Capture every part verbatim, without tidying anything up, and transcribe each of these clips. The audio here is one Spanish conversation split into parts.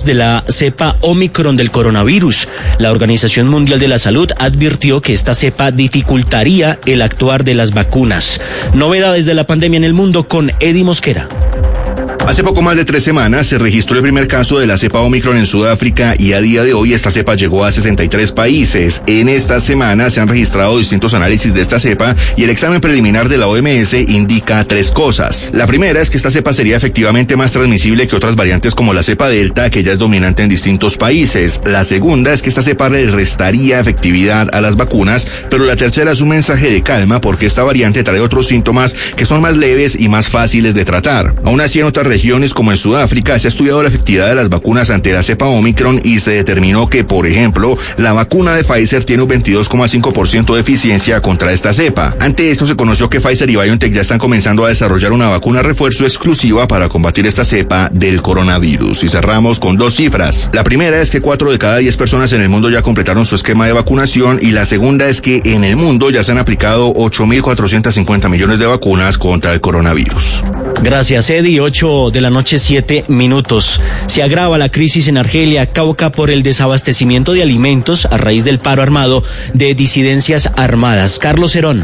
de la cepa Omicron del coronavirus. La Organización Mundial de la Salud advirtió que esta cepa dificultaría el actuar de las vacunas. Novedades de la pandemia en el mundo con Eddie Mosquera. Hace poco más de tres semanas se registró el primer caso de la cepa Omicron en Sudáfrica y a día de hoy esta cepa llegó a sesenta y tres países. En esta semana se han registrado distintos análisis de esta cepa y el examen preliminar de la O M S indica tres cosas. La primera es que esta cepa sería efectivamente más transmisible que otras variantes como la cepa Delta, que ya es dominante en distintos países. La segunda es que esta cepa le restaría efectividad a las vacunas, pero la tercera es un mensaje de calma porque esta variante trae otros síntomas que son más leves y más fáciles de tratar. Aún así, en otras regiones como en Sudáfrica se ha estudiado la efectividad de las vacunas ante la cepa Omicron y se determinó que, por ejemplo, la vacuna de Pfizer tiene un veintidós coma cinco por ciento de eficiencia contra esta cepa. Ante esto se conoció que Pfizer y BioNTech ya están comenzando a desarrollar una vacuna refuerzo exclusiva para combatir esta cepa del coronavirus. Y cerramos con dos cifras. La primera es que cuatro de cada diez personas en el mundo ya completaron su esquema de vacunación y la segunda es que en el mundo ya se han aplicado ocho mil cuatrocientos cincuenta millones de vacunas contra el coronavirus. Gracias, Eddie. ocho de la noche, siete minutos. Se agrava la crisis en Argelia, Cauca, por el desabastecimiento de alimentos a raíz del paro armado de disidencias armadas. Carlos Herón.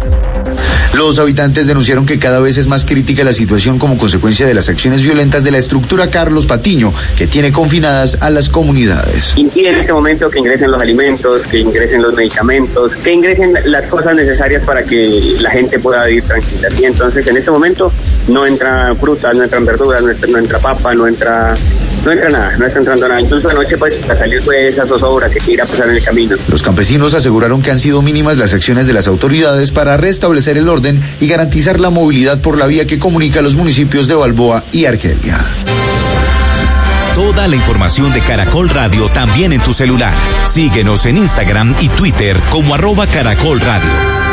Los habitantes denunciaron que cada vez es más crítica la situación como consecuencia de las acciones violentas de la estructura Carlos Patiño, que tiene confinadas a las comunidades. Impide en este momento que ingresen los alimentos, que ingresen los medicamentos, que ingresen las cosas necesarias para que la gente pueda vivir tranquila. Y entonces en este momento no entra frutas, no entran verduras, no entra, no entra papa, no entra... No entra nada, no está entrando nada. Incluso anoche, pues, para salir fue esa zozobra que quiera pasar en el camino. Los campesinos aseguraron que han sido mínimas las acciones de las autoridades para restablecer el orden y garantizar la movilidad por la vía que comunica los municipios de Balboa y Argelia. Toda la información de Caracol Radio también en tu celular. Síguenos en Instagram y Twitter como arroba Caracol Radio.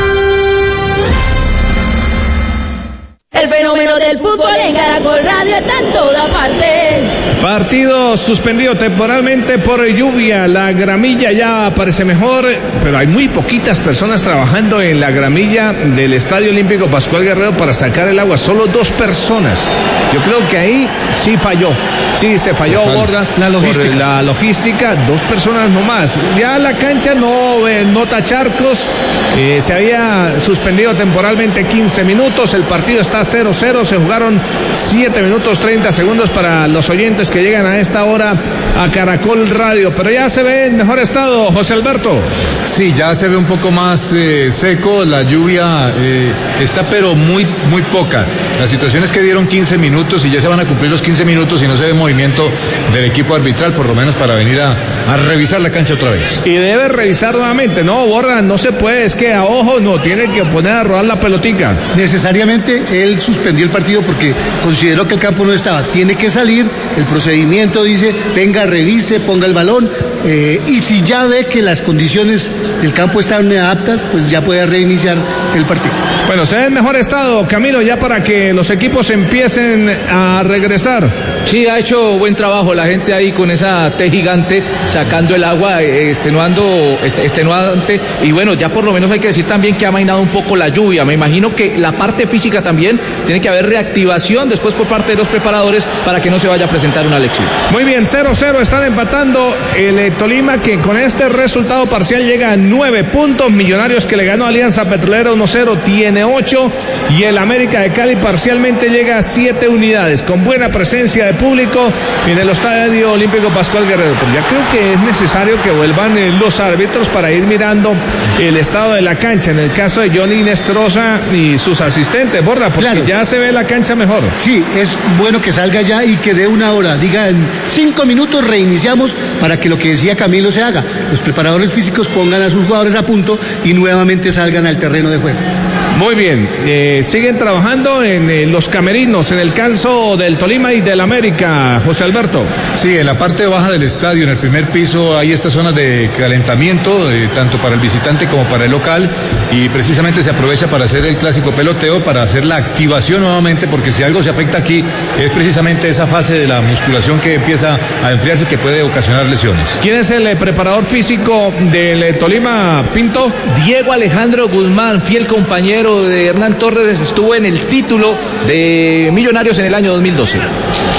El fenómeno del fútbol en Caracol Radio está en toda parte. Partido suspendido temporalmente por lluvia. La gramilla ya parece mejor, pero hay muy poquitas personas trabajando en la gramilla del Estadio Olímpico Pascual Guerrero para sacar el agua. Solo dos personas. Yo creo que ahí sí falló. Sí, se falló, Borda. La logística. Por la logística, dos personas nomás. Ya la cancha no eh, nota charcos. Eh, se había suspendido temporalmente quince minutos. El partido está cero cero. Se jugaron siete minutos treinta segundos para los oyentes que llegan a esta hora a Caracol Radio. Pero ya se ve en mejor estado, José Alberto. Sí, ya se ve un poco más eh, seco. La lluvia eh, está pero muy, muy poca. La situación es que dieron quince minutos y ya se van a cumplir los quince minutos y no se ve movimiento del equipo arbitral, por lo menos para venir a, a revisar la cancha otra vez. Y debe revisar nuevamente, no, Borda, no se puede, es que a ojo no, tiene que poner a rodar la pelotica. Necesariamente él suspendió el partido porque consideró que el campo no estaba, tiene que salir, el procedimiento dice, venga, revise, ponga el balón, eh, y si ya ve que las condiciones del campo están aptas, pues ya puede reiniciar el partido. Bueno, se ve en mejor estado, Camilo, ya para que los equipos empiecen a regresar. Sí, ha hecho buen trabajo la gente ahí con esa T gigante, sacando el agua, extenuando, extenuante, y bueno, ya por lo menos hay que decir también que ha amainado un poco la lluvia. Me imagino que la parte física también tiene que haber reactivación después por parte de los preparadores para que no se vaya a presentar una lección. Muy bien, cero cero están empatando el Tolima, que con este resultado parcial llega a nueve puntos. Millonarios, que le ganó a Alianza Petrolera uno cero, tiene ocho, y el América de Cali parcialmente llega a siete unidades, con buena presencia de público en el Estadio Olímpico Pascual Guerrero. Pero ya creo que es necesario que vuelvan eh, los árbitros para ir mirando el estado de la cancha, en el caso de Johnny Nestroza y sus asistentes, Borda, porque claro, ya se ve la cancha mejor. Sí, es bueno que salga ya y que dé una hora, diga en cinco minutos reiniciamos, para que lo que decía Camilo se haga, los preparadores físicos pongan a sus jugadores a punto y nuevamente salgan al terreno de juego. Muy bien, eh, siguen trabajando en eh, los camerinos, en el caso del Tolima y del América, José Alberto. Sí, en la parte baja del estadio, en el primer piso, hay estas zonas de calentamiento, eh, tanto para el visitante como para el local, y precisamente se aprovecha para hacer el clásico peloteo, para hacer la activación nuevamente, porque si algo se afecta aquí, es precisamente esa fase de la musculación que empieza a enfriarse, que puede ocasionar lesiones. ¿Quién es el eh, preparador físico del eh, Tolima, Pinto? Diego Alejandro Guzmán, fiel compañero de Hernán Torres, estuvo en el título de Millonarios en el año dos mil doce.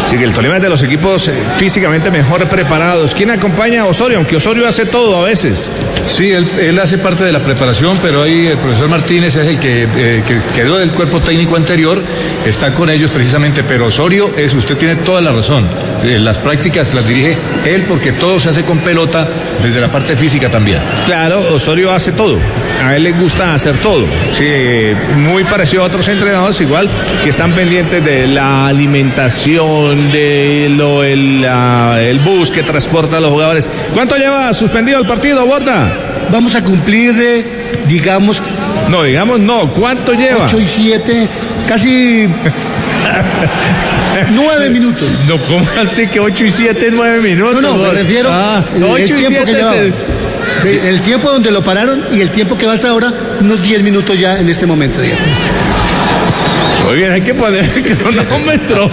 Sí, que el Tolima es de los equipos físicamente mejor preparados. ¿Quién acompaña a Osorio? Aunque Osorio hace todo a veces. Sí, él, él hace parte de la preparación, pero ahí el profesor Martínez es el que, eh, que quedó del cuerpo técnico anterior, está con ellos precisamente, pero Osorio, es, usted tiene toda la razón. Las prácticas las dirige él porque todo se hace con pelota desde la parte física también. Claro, Osorio hace todo. A él le gusta hacer todo. Sí, muy parecido a otros entrenadores, igual que están pendientes de la alimentación, de lo el, la, el bus que transporta a los jugadores. ¿Cuánto lleva suspendido el partido, Borda? Vamos a cumplir, eh, digamos... No, digamos no. ¿Cuánto lleva? ocho y siete, casi... Nueve minutos. No, ¿cómo así que ocho y siete, nueve minutos? No, no, me refiero ah, el, ocho el y tiempo siete que es el... el, el tiempo donde lo pararon y el tiempo que va hasta ahora, unos diez minutos ya en este momento, digamos. Muy bien, hay que poner el cronómetro.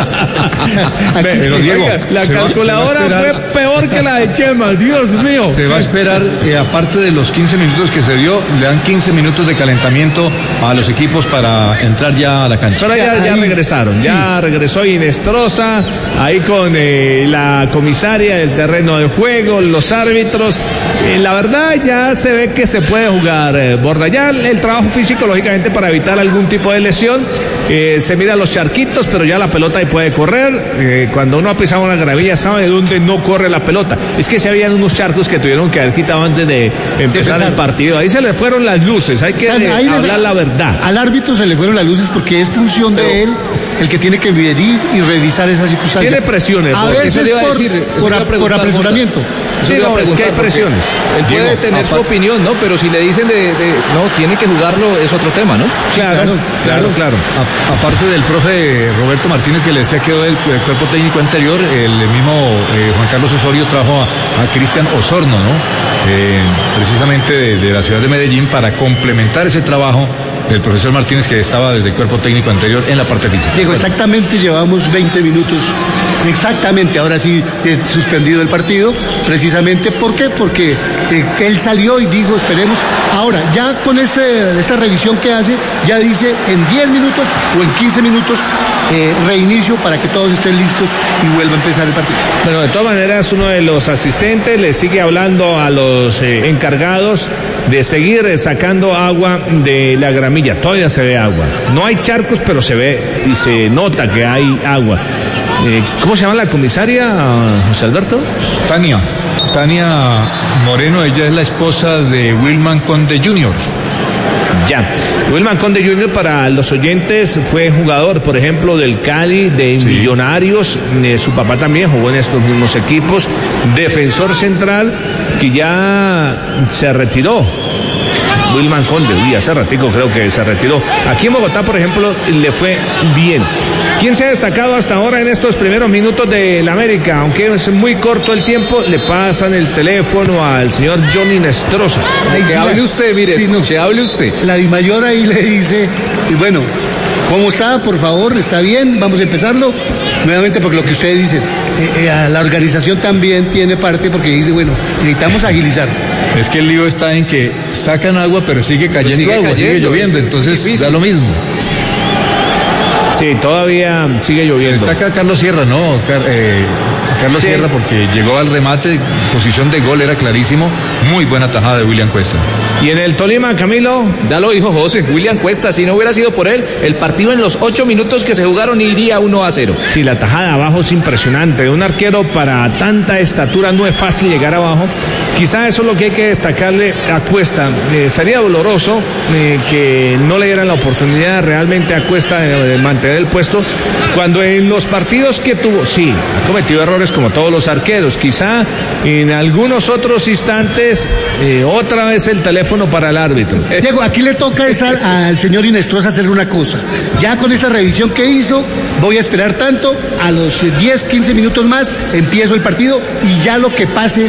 Pero Diego, oiga, la calculadora va, fue peor que la de Chema, Dios mío. Se va a esperar que aparte de los quince minutos que se dio, le dan quince minutos de calentamiento a los equipos para entrar ya a la cancha. Pero ya, ya regresaron, sí. Ya regresó Inestrosa, ahí con eh, la comisaria del terreno de juego, los árbitros. Eh, la verdad ya se ve que se puede jugar, eh, Borda. Ya el, el trabajo físico, lógicamente, para evitar algún tipo de lesión. Eh, se mira los charquitos, pero ya la pelota ahí puede correr. Eh, cuando uno ha pisado una gravilla sabe de dónde no corre la pelota. Es que se habían unos charcos que tuvieron que haber quitado antes de empezar de el partido. Ahí se le fueron las luces, hay que eh, ahí hablar le, la verdad. Al árbitro se le fueron las luces porque es función pero, de él el que tiene que venir y revisar esas circunstancias. Tiene presiones. A veces por, decir, por, a, por apresuramiento. Sí, no, es que hay presiones. Él puede Diego, tener su opinión, ¿no? Pero si le dicen de, de no, tiene que jugarlo, es otro tema, ¿no? Claro, claro, claro. claro. A, aparte del profe Roberto Martínez que le decía que del el cuerpo técnico anterior, el mismo eh, Juan Carlos Osorio trajo a, a Cristian Osorno, ¿no? Eh, precisamente de, de la ciudad de Medellín para complementar ese trabajo del profesor Martínez que estaba desde el cuerpo técnico anterior en la parte física. Diego, exactamente llevamos veinte minutos, exactamente, ahora sí eh, suspendido el partido, precisamente, ¿por qué? Porque eh, él salió y dijo, esperemos, ahora, ya con este, esta revisión que hace, ya dice en diez minutos o en quince minutos, eh, reinicio para que todos estén listos y vuelva a empezar el partido. Bueno, de todas maneras, uno de los asistentes le sigue hablando a los eh, encargados de seguir eh, sacando agua de la gramilla. Todavía se ve agua. No hay charcos, pero se ve y se nota que hay agua. Eh, ¿Cómo se llama la comisaria, José Alberto? Tania. Tania Moreno, ella es la esposa de Wilman Conde junior Ya. Wilman Conde junior, para los oyentes, fue jugador, por ejemplo, del Cali, de sí. Millonarios. Eh, su papá también jugó en estos mismos equipos. Defensor central que ya se retiró. Wilman Conde, uy, hace ratico creo que se retiró. Aquí en Bogotá, por ejemplo, le fue bien. ¿Quién se ha destacado hasta ahora en estos primeros minutos de la América? Aunque es muy corto el tiempo, le pasan el teléfono al señor Johnny Nestroza. Que sí, hable usted, mire, sí, no, que hable usted. La Dimayor ahí le dice, y bueno, ¿cómo está? Por favor, ¿está bien? Vamos a empezarlo. Nuevamente, porque lo que ustedes dicen, eh, eh, la organización también tiene parte porque dice, bueno, necesitamos agilizar. Es que el lío está en que sacan agua, pero sigue cayendo sigue agua, cayendo, sigue lloviendo, entonces da lo mismo. Sí, todavía sigue lloviendo. Está acá Carlos Sierra, ¿no? Car eh, Carlos sí. Sierra, porque llegó al remate, posición de gol, era clarísimo. Muy buena tajada de William Cuesta. Y en el Tolima, Camilo, ya lo dijo José, William Cuesta, si no hubiera sido por él, el partido en los ocho minutos que se jugaron iría uno a cero. Sí, la tajada abajo es impresionante. Un arquero para tanta estatura no es fácil llegar abajo. Quizá eso es lo que hay que destacarle a Cuesta. Eh, sería doloroso eh, que no le dieran la oportunidad realmente a Cuesta de, de mantener el puesto, cuando en los partidos que tuvo, sí, ha cometido errores como todos los arqueros. Quizá en algunos otros instantes, eh, otra vez el teléfono para el árbitro. Diego, aquí le toca es al, al señor Inestrosa hacer una cosa. Ya con esta revisión que hizo, voy a esperar tanto, a los diez, quince minutos más, empiezo el partido y ya lo que pase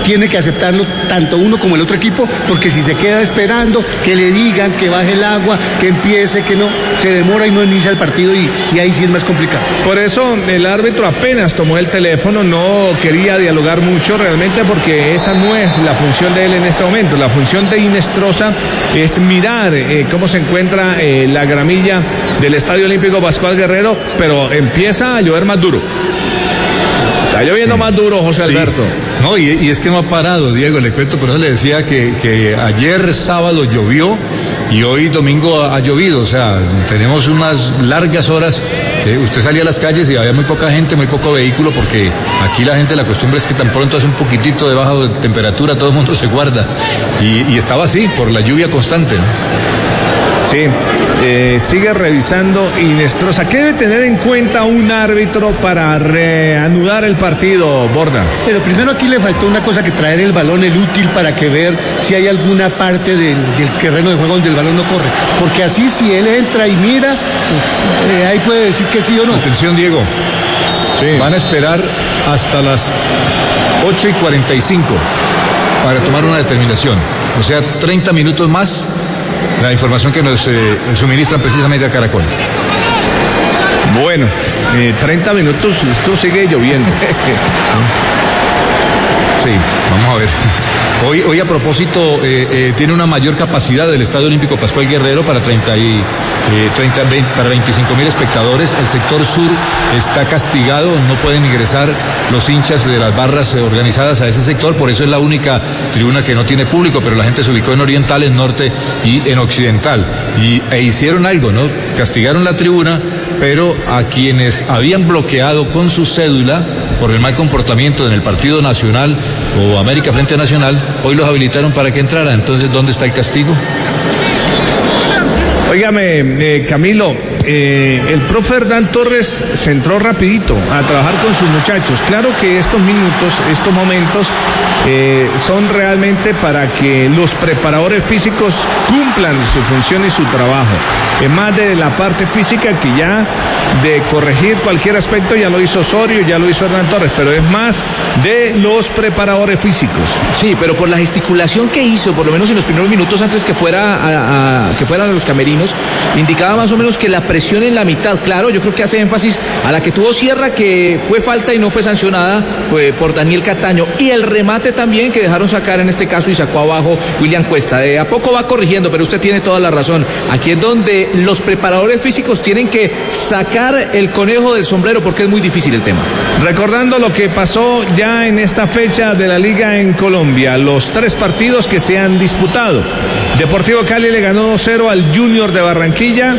tiene que aceptarlo tanto uno como el otro equipo, porque si se queda esperando que le digan que baje el agua, que empiece, que no, se demora y no inicia el partido y, y ahí sí es más complicado. Por eso el árbitro apenas tomó el teléfono, no quería dialogar mucho realmente, porque esa no es la función de él en este momento. La función de Inestrosa es mirar eh, cómo se encuentra eh, la gramilla del Estadio Olímpico Pascual Guerrero, pero empieza a llover más duro. Está lloviendo más duro, José Sí. Alberto. No, y, y es que no ha parado, Diego, le cuento, por eso le decía que, que ayer sábado llovió y hoy domingo ha, ha llovido, o sea, tenemos unas largas horas. Eh, usted salía a las calles y había muy poca gente, muy poco vehículo, porque aquí la gente, la costumbre es que tan pronto hace un poquitito de baja de temperatura, todo el mundo se guarda. Y, y estaba así, por la lluvia constante, ¿no? Sí, eh, sigue revisando Inestrosa. ¿Qué debe tener en cuenta un árbitro para reanudar el partido, Borda? Pero primero aquí le faltó una cosa, que traer el balón, el útil, para que ver si hay alguna parte del, del terreno de juego donde el balón no corre. Porque así, si él entra y mira, pues eh, ahí puede decir que sí o no. Atención, Diego. Sí. Van a esperar hasta las ocho y cuarenta y cinco para tomar una determinación. O sea, treinta minutos más. La información que nos eh, suministran precisamente a Caracol. Bueno, eh, treinta minutos, esto sigue lloviendo. Sí, vamos a ver. Hoy, hoy a propósito, eh, eh, tiene una mayor capacidad del Estadio Olímpico Pascual Guerrero para treinta y, eh, treinta, veinte, para veinticinco mil espectadores. El sector sur está castigado, no pueden ingresar los hinchas de las barras eh, organizadas a ese sector, por eso es la única tribuna que no tiene público, pero la gente se ubicó en oriental, en norte y en occidental. Y, e hicieron algo, ¿no? Castigaron la tribuna, pero a quienes habían bloqueado con su cédula por el mal comportamiento en el Partido Nacional o América Frente Nacional, hoy los habilitaron para que entraran. Entonces, ¿dónde está el castigo? Óigame, eh, Camilo, eh, el profe Hernán Torres se entró rapidito a trabajar con sus muchachos. Claro que estos minutos, estos momentos eh, son realmente para que los preparadores físicos cumplan su función y su trabajo. Es más de la parte física, que ya de corregir cualquier aspecto ya lo hizo Osorio, ya lo hizo Hernán Torres, pero es más de los preparadores físicos. Sí, pero por la gesticulación que hizo, por lo menos en los primeros minutos antes que fuera a, a, que fueran a los camerinos, indicaba más o menos que la presión en la mitad. Claro, yo creo que hace énfasis a la que tuvo Sierra, que fue falta y no fue sancionada pues, por Daniel Cataño, y el remate también que dejaron sacar en este caso y sacó abajo William Cuesta. De a poco va corrigiendo, pero usted tiene toda la razón. Aquí es donde los preparadores físicos tienen que sacar el conejo del sombrero, porque es muy difícil el tema. Recordando lo que pasó ya en esta fecha de la Liga en Colombia, los tres partidos que se han disputado. Deportivo Cali le ganó dos cero al Junior de Barranquilla.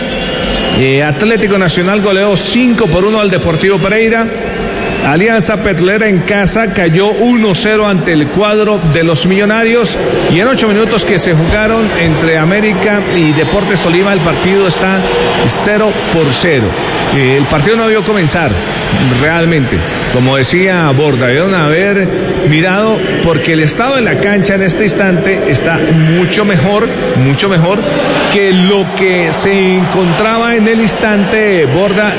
Eh, Atlético Nacional goleó cinco por uno al Deportivo Pereira. Alianza Petrolera en casa cayó uno cero ante el cuadro de los Millonarios, y en ocho minutos que se jugaron entre América y Deportes Tolima, el partido está cero por cero. Eh, el partido no debió comenzar realmente, como decía Borda, debieron haber mirado, porque el estado de la cancha en este instante está mucho mejor, mucho mejor que lo que se encontraba en el instante, Borda,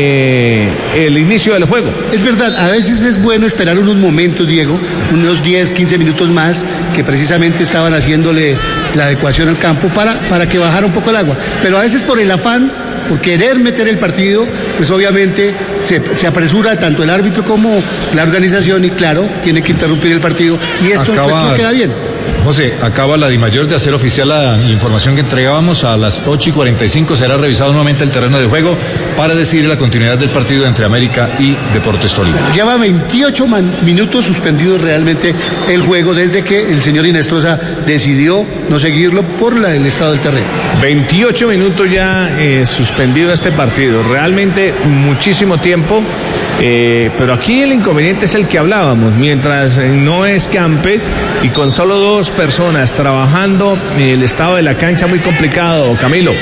de el inicio del juego. Es verdad, a veces es bueno esperar unos momentos, Diego, unos diez, quince minutos más, que precisamente estaban haciéndole la adecuación al campo para, para que bajara un poco el agua. Pero a veces por el afán, por querer meter el partido, pues obviamente se, se apresura tanto el árbitro como la organización, y claro, tiene que interrumpir el partido, y esto Acaba... pues, no queda bien. José, acaba la DIMAYOR de hacer oficial la información que entregábamos. A las ocho y cuarenta y cinco será revisado nuevamente el terreno de juego para decidir la continuidad del partido entre América y Deportes Tolima. Bueno, lleva veintiocho man, minutos suspendidos realmente el juego desde que el señor Inestrosa decidió no seguirlo por la, el estado del terreno. veintiocho minutos ya eh, suspendido este partido, realmente muchísimo tiempo. Eh, pero aquí el inconveniente es el que hablábamos, mientras eh, no escampe y con solo dos personas trabajando, eh, el estado de la cancha muy complicado, Camilo.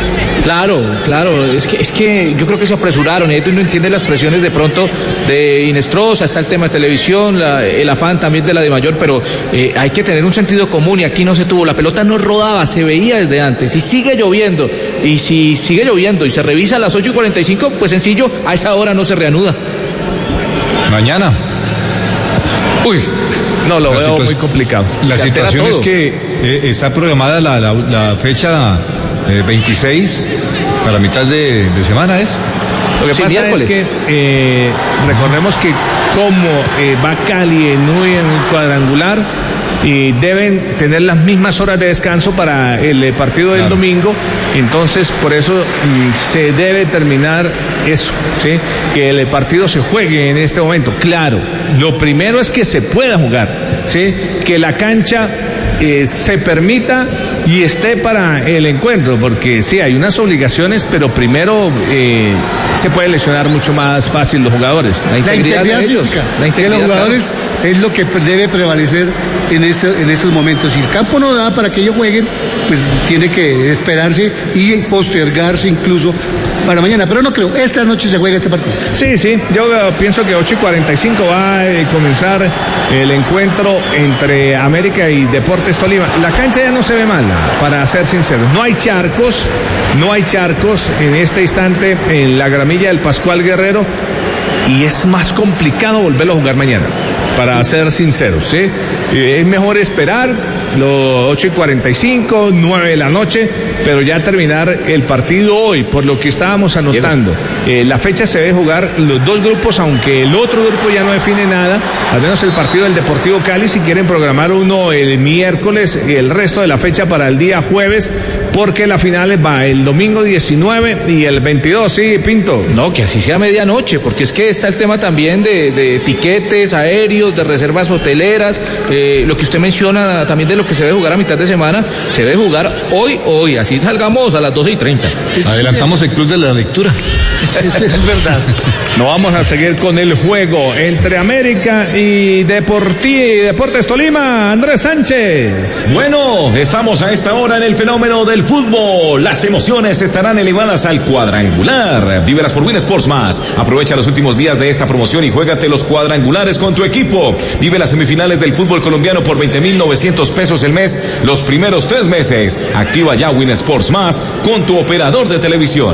Claro, claro, es que, es que yo creo que se apresuraron, y no entiende las presiones de pronto de Inestrosa, está el tema de televisión, la, el afán también de la DIMAYOR, pero eh, hay que tener un sentido común, y aquí no se tuvo, la pelota no rodaba, se veía desde antes, y sigue lloviendo, y si sigue lloviendo y se revisa a las ocho y cuarenta y cinco, pues sencillo, a esa hora no se reanuda. Mañana. Uy. No, lo la veo situa- muy complicado. La Se altera situación es todo. que eh, está programada la, la, la fecha eh, veintiséis para mitad de, de semana, ¿es? Lo que Sí, pasa miércoles. es que eh, recordemos que como eh, va Cali en muy en un cuadrangular y deben tener las mismas horas de descanso para el eh, partido del Claro. domingo, entonces por eso mm, se debe terminar eso, ¿sí? Que el partido se juegue en este momento. Claro, lo primero es que se pueda jugar, ¿sí? Que la cancha eh, se permita y esté para el encuentro, porque sí, hay unas obligaciones, pero primero eh, se puede lesionar mucho más fácil los jugadores. La integridad de ellos, física la de integridad, los jugadores es lo que debe prevalecer en, este, en estos momentos. Si el campo no da para que ellos jueguen, pues tiene que esperarse y postergarse incluso para mañana. Pero no creo, esta noche se juega este partido. Sí, sí, yo eh, pienso que ocho y cuarenta y cinco va a eh, comenzar el encuentro entre América y Deportes Tolima. La cancha ya no se ve mal, para ser sinceros. No hay charcos, no hay charcos en este instante en la gramilla del Pascual Guerrero y es más complicado volverlo a jugar mañana, para ser sinceros, ¿sí? Eh, es mejor esperar los ocho y cuarenta y cinco, nueve de la noche, pero ya terminar el partido hoy, por lo que estábamos anotando. Eh, la fecha se debe jugar los dos grupos, aunque el otro grupo ya no define nada, al menos el partido del Deportivo Cali, si quieren programar uno el miércoles y el resto de la fecha para el día jueves, porque la final va el domingo diecinueve y el veintidós, ¿sí, Pinto? No, que así sea medianoche, porque es que está el tema también de, de tiquetes aéreos, de reservas hoteleras, eh, lo que usted menciona también de lo que se debe jugar a mitad de semana, se debe jugar hoy, hoy, así salgamos a las doce y treinta. Adelantamos el club de la lectura. Eso es verdad. No vamos a seguir con el juego entre América y Deporti- Deportes Tolima. Andrés Sánchez. Bueno, estamos a esta hora en el fenómeno del fútbol. Las emociones estarán elevadas al cuadrangular. Vívelas por Win Sports Más. Aprovecha los últimos días de esta promoción y juégate los cuadrangulares con tu equipo. Vive las semifinales del fútbol colombiano por veinte mil novecientos pesos el mes los primeros tres meses. Activa ya Win Sports Más con tu operador de televisión.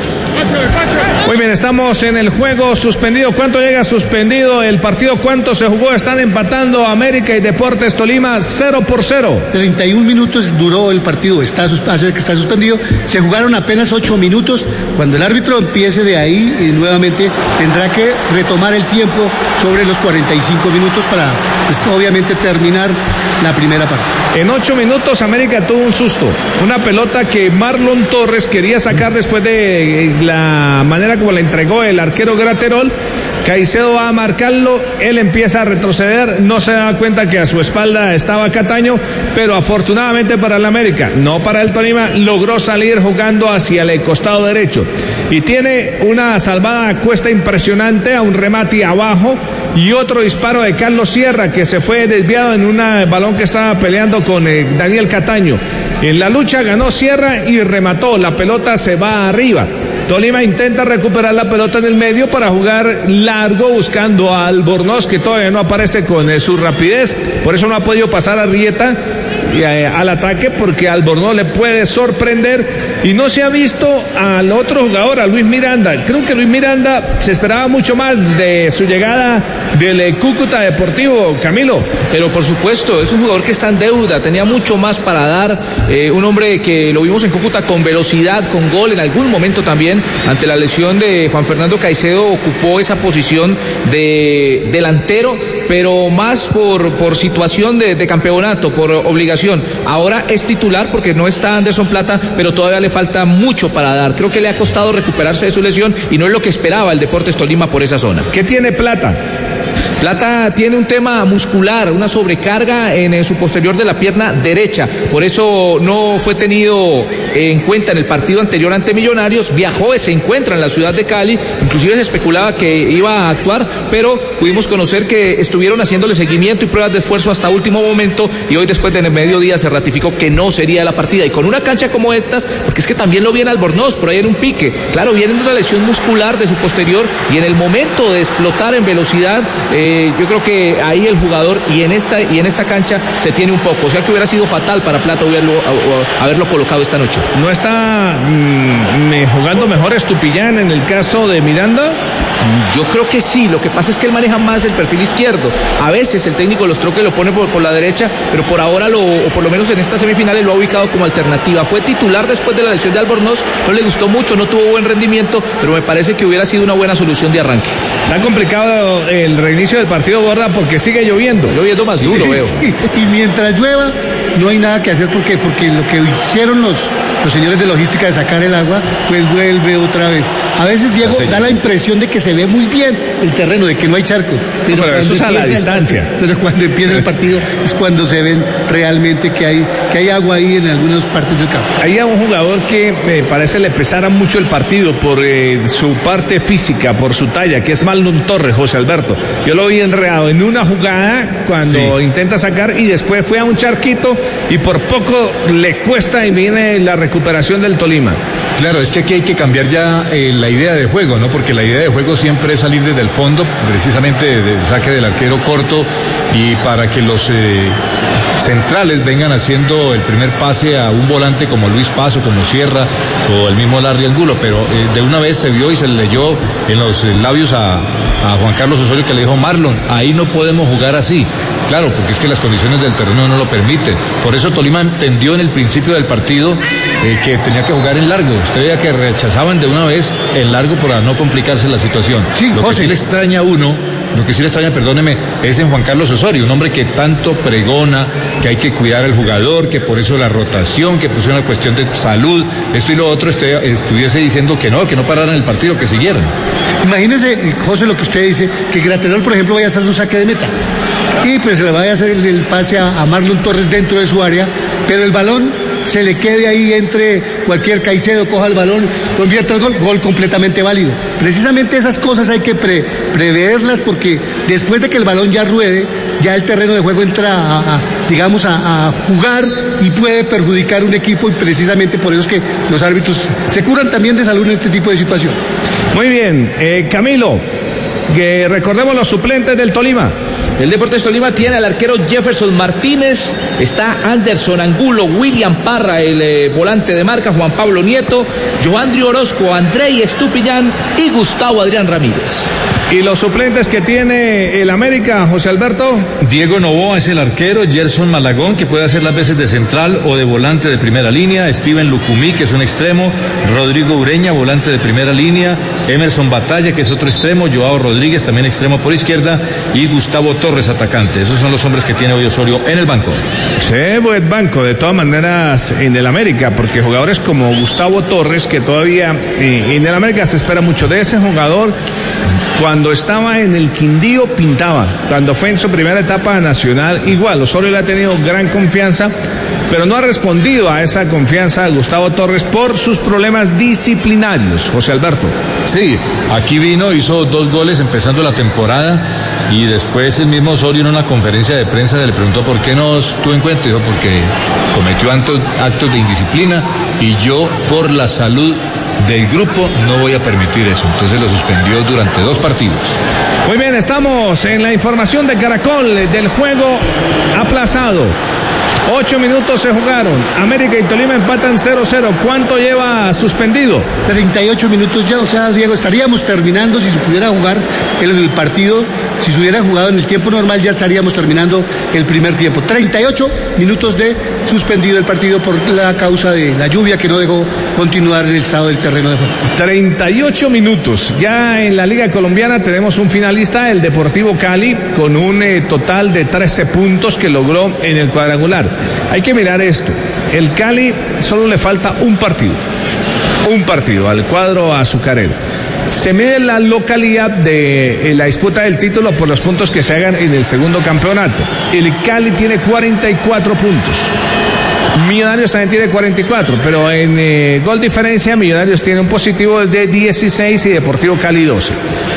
Muy bien, estamos en el juego suspendido. ¿Cuánto llega suspendido el partido? ¿Cuánto se jugó? Están empatando América y Deportes Tolima cero por cero. treinta y un minutos duró el partido, está, sus- hace que está suspendido. Se jugaron apenas ocho minutos. Cuando el árbitro empiece de ahí, eh, nuevamente tendrá que retomar el tiempo sobre los cuarenta y cinco minutos para, pues, obviamente, terminar la primera parte. En ocho minutos América tuvo un susto. Una pelota que Marlon Torres quería sacar después de eh, la manera como la entregó el arquero Graterol. Caicedo va a marcarlo, él empieza a retroceder, no se da cuenta que a su espalda estaba Cataño, pero afortunadamente para el América, no para el Tolima, logró salir jugando hacia el costado derecho y tiene una salvada a cuesta impresionante a un remate abajo y otro disparo de Carlos Sierra que se fue desviado en un balón que estaba peleando con eh, Daniel Cataño. En la lucha ganó Sierra y remató, la pelota se va arriba. Tolima intenta recuperar la pelota en el medio para jugar largo buscando a Albornoz, que todavía no aparece con eh, su rapidez, por eso no ha podido pasar a Rieta eh, al ataque, porque Albornoz le puede sorprender y no se ha visto al otro jugador, a Luis Miranda. Creo que Luis Miranda se esperaba mucho más de su llegada del eh, Cúcuta Deportivo, Camilo. Pero por supuesto, es un jugador que está en deuda, tenía mucho más para dar, eh, un hombre que lo vimos en Cúcuta con velocidad, con gol, en algún momento también, ante la lesión de Juan Fernando Caicedo, ocupó esa posición de delantero, pero más por, por situación de, de campeonato, por obligación. Ahora es titular porque no está Anderson Plata, pero todavía le falta mucho para dar. Creo que le ha costado recuperarse de su lesión y no es lo que esperaba el Deportes Tolima por esa zona. ¿Qué tiene Plata? Plata tiene un tema muscular, una sobrecarga en, en su posterior de la pierna derecha, por eso no fue tenido en cuenta en el partido anterior ante Millonarios. Viajó y se encuentra en la ciudad de Cali, inclusive se especulaba que iba a actuar, pero pudimos conocer que estuvieron haciéndole seguimiento y pruebas de esfuerzo hasta último momento y hoy después de mediodía se ratificó que no sería la partida. Y con una cancha como estas, porque es que también lo viene Albornoz, por ahí en un pique, claro, viene de una lesión muscular de su posterior y en el momento de explotar en velocidad, eh, yo creo que ahí el jugador y en esta y en esta cancha se tiene un poco, o sea que hubiera sido fatal para Plata haberlo, haberlo colocado esta noche. ¿No está mmm, jugando mejor Estupillán en el caso de Miranda? Yo creo que sí, lo que pasa es que él maneja más el perfil izquierdo. A veces el técnico los troca y lo pone por, por la derecha, pero por ahora, lo, o por lo menos en estas semifinales, lo ha ubicado como alternativa. Fue titular después de la lesión de Albornoz, no le gustó mucho, no tuvo buen rendimiento, pero me parece que hubiera sido una buena solución de arranque. Está complicado el reinicio del partido, Borda, porque sigue lloviendo. Lloviendo más sí, duro, veo. Sí. Y mientras llueva, no hay nada que hacer, porque porque lo que hicieron los, los señores de logística de sacar el agua, pues vuelve otra vez. A veces, Diego, da la impresión de que se ve muy bien el terreno, de que no hay charcos. Pero, no, pero eso es a la distancia. Partido, pero cuando empieza el partido es cuando se ven realmente que hay, que hay agua ahí en algunas partes del campo. Hay un jugador que me parece le pesara mucho el partido por eh, su parte física, por su talla, que es Marlon Torres, José Alberto. Yo lo vi enredado en una jugada cuando sí. intenta sacar y después fue a un charquito y por poco le cuesta y viene la recuperación del Tolima. Claro, es que aquí hay que cambiar ya eh, la idea de juego, ¿no? Porque la idea de juego siempre es salir desde el fondo, precisamente del saque del arquero corto, y para que los eh, centrales vengan haciendo el primer pase a un volante como Luis Paso, como Sierra o el mismo Larry Angulo, pero eh, de una vez se vio y se le leyó en los eh, labios a, a Juan Carlos Osorio que le dijo: Marlon, ahí no podemos jugar así. Claro, porque es que las condiciones del terreno no lo permiten. Por eso Tolima entendió en el principio del partido eh, que tenía que jugar en largo. Usted veía que rechazaban de una vez el largo para no complicarse la situación. Sí, lo José. que sí le extraña a uno, lo que sí le extraña, perdóneme, es en Juan Carlos Osorio, un hombre que tanto pregona que hay que cuidar al jugador, que por eso la rotación, que por eso es una cuestión de salud, esto y lo otro, este, estuviese diciendo que no, que no pararan el partido, que siguieran. Imagínese, José, lo que usted dice, que Graterol, por ejemplo, vaya a hacer su saque de meta y pues se le vaya a hacer el, el pase a, a Marlon Torres dentro de su área, pero el balón se le quede ahí entre cualquier Caicedo, coja el balón, convierta el gol, gol completamente válido. Precisamente esas cosas hay que pre, preverlas, porque después de que el balón ya ruede, ya el terreno de juego entra a, a digamos, a, a jugar y puede perjudicar un equipo, y precisamente por eso es que los árbitros se curan también de salud en este tipo de situaciones. Muy bien, eh, Camilo, que recordemos los suplentes del Tolima. El Deportes Tolima tiene al arquero Jefferson Martínez, está Anderson Angulo, William Parra, el eh, volante de marca, Juan Pablo Nieto, Joandri Orozco, Andrei Estupillán y Gustavo Adrián Ramírez. ¿Y los suplentes que tiene el América, José Alberto? Diego Novoa es el arquero, Gerson Malagón, que puede hacer las veces de central o de volante de primera línea, Steven Lucumí, que es un extremo, Rodrigo Ureña, volante de primera línea, Emerson Batalla, que es otro extremo, Joao Rodríguez, también extremo por izquierda, y Gustavo Torres, atacante. Esos son los hombres que tiene hoy Osorio en el banco. Sí, buen banco, de todas maneras, en el América, porque jugadores como Gustavo Torres, que todavía eh, en el América se espera mucho de ese jugador. Cuando estaba en el Quindío pintaba, cuando fue en su primera etapa nacional igual. Osorio le ha tenido gran confianza, pero no ha respondido a esa confianza a Gustavo Torres por sus problemas disciplinarios, José Alberto. Sí, aquí vino, hizo dos goles empezando la temporada, y después el mismo Osorio en una conferencia de prensa le preguntó por qué no estuvo en cuenta, dijo porque cometió actos, actos de indisciplina y yo por la salud del grupo no voy a permitir eso. Entonces lo suspendió durante dos partidos. Muy bien, estamos en la información de Caracol del juego aplazado. Ocho minutos se jugaron. América y Tolima empatan cero cero. ¿Cuánto lleva suspendido? treinta y ocho minutos ya. O sea, Diego, estaríamos terminando si se pudiera jugar el, el partido. Si se hubiera jugado en el tiempo normal, ya estaríamos terminando el primer tiempo. treinta y ocho minutos de suspendido el partido por la causa de la lluvia que no dejó continuar el estado del terreno de juego. treinta y ocho minutos. Ya en la Liga Colombiana tenemos un finalista, el Deportivo Cali, con un eh, total de trece puntos que logró en el cuadrangular. Hay que mirar esto. El Cali solo le falta un partido. Un partido al cuadro azucarero. Se mide la localidad de eh, la disputa del título por los puntos que se hagan en el segundo campeonato. El Cali tiene cuarenta y cuatro puntos. Millonarios también tiene cuarenta y cuatro, pero en eh, gol diferencia Millonarios tiene un positivo de dieciséis y Deportivo Cali doce.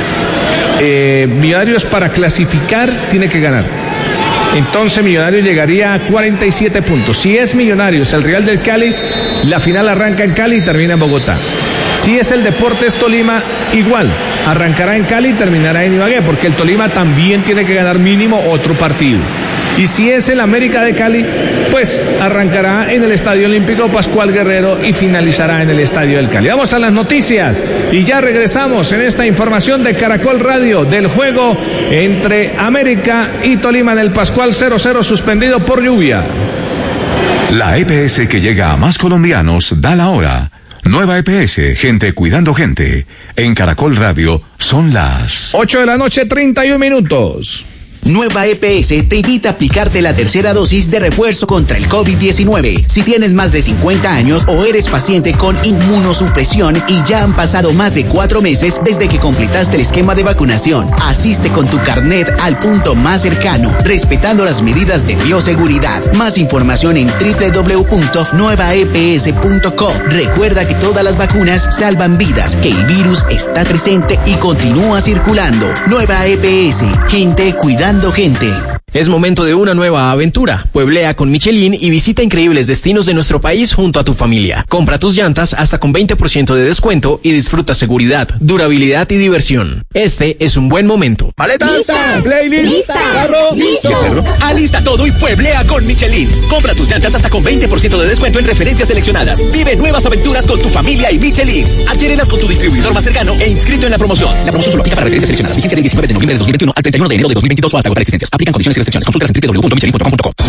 Eh, Millonarios para clasificar tiene que ganar. Entonces Millonarios llegaría a cuarenta y siete puntos. Si es Millonarios el rival del Cali, la final arranca en Cali y termina en Bogotá. Si es el Deportes Tolima, igual. arrancará en Cali y terminará en Ibagué, porque el Tolima también tiene que ganar mínimo otro partido. Y si es el América de Cali, pues arrancará en el Estadio Olímpico Pascual Guerrero y finalizará en el Estadio del Cali. Vamos a las noticias y ya regresamos en esta información de Caracol Radio del juego entre América y Tolima en el Pascual cero cero suspendido por lluvia. La E P S que llega a más colombianos da la hora. Nueva E P S, gente cuidando gente. En Caracol Radio son las ocho de la noche, treinta y un minutos. Nueva E P S te invita a aplicarte la tercera dosis de refuerzo contra el COVID diecinueve. Si tienes más de cincuenta años o eres paciente con inmunosupresión y ya han pasado más de cuatro meses desde que completaste el esquema de vacunación, asiste con tu carnet al punto más cercano, respetando las medidas de bioseguridad. Más información en doble u doble u doble u punto nueva e p s punto com. Recuerda que todas las vacunas salvan vidas, que el virus está presente y continúa circulando. Nueva E P S, gente cuidando gente. Es momento de una nueva aventura. Pueblea con Michelin y visita increíbles destinos de nuestro país junto a tu familia. Compra tus llantas hasta con veinte por ciento de descuento y disfruta seguridad, durabilidad y diversión. Este es un buen momento. ¡Maletas! ¡Listas! ¡Playlist! ¡Lista! ¡Carro! ¡Listo! ¿Listo? Alista todo y pueblea con Michelin. Compra tus llantas hasta con veinte por ciento de descuento en referencias seleccionadas. Vive nuevas aventuras con tu familia y Michelin. Adquiérelas con tu distribuidor más cercano e inscrito en la promoción. La promoción solo aplica para referencias seleccionadas. Vigencia del diecinueve de noviembre de dos mil veintiuno al treinta y uno de enero de dos mil veintidós o hasta agotar existencias. Aplican condiciones y restricciones. Consultas en doble u doble u doble u punto michelin punto com punto co.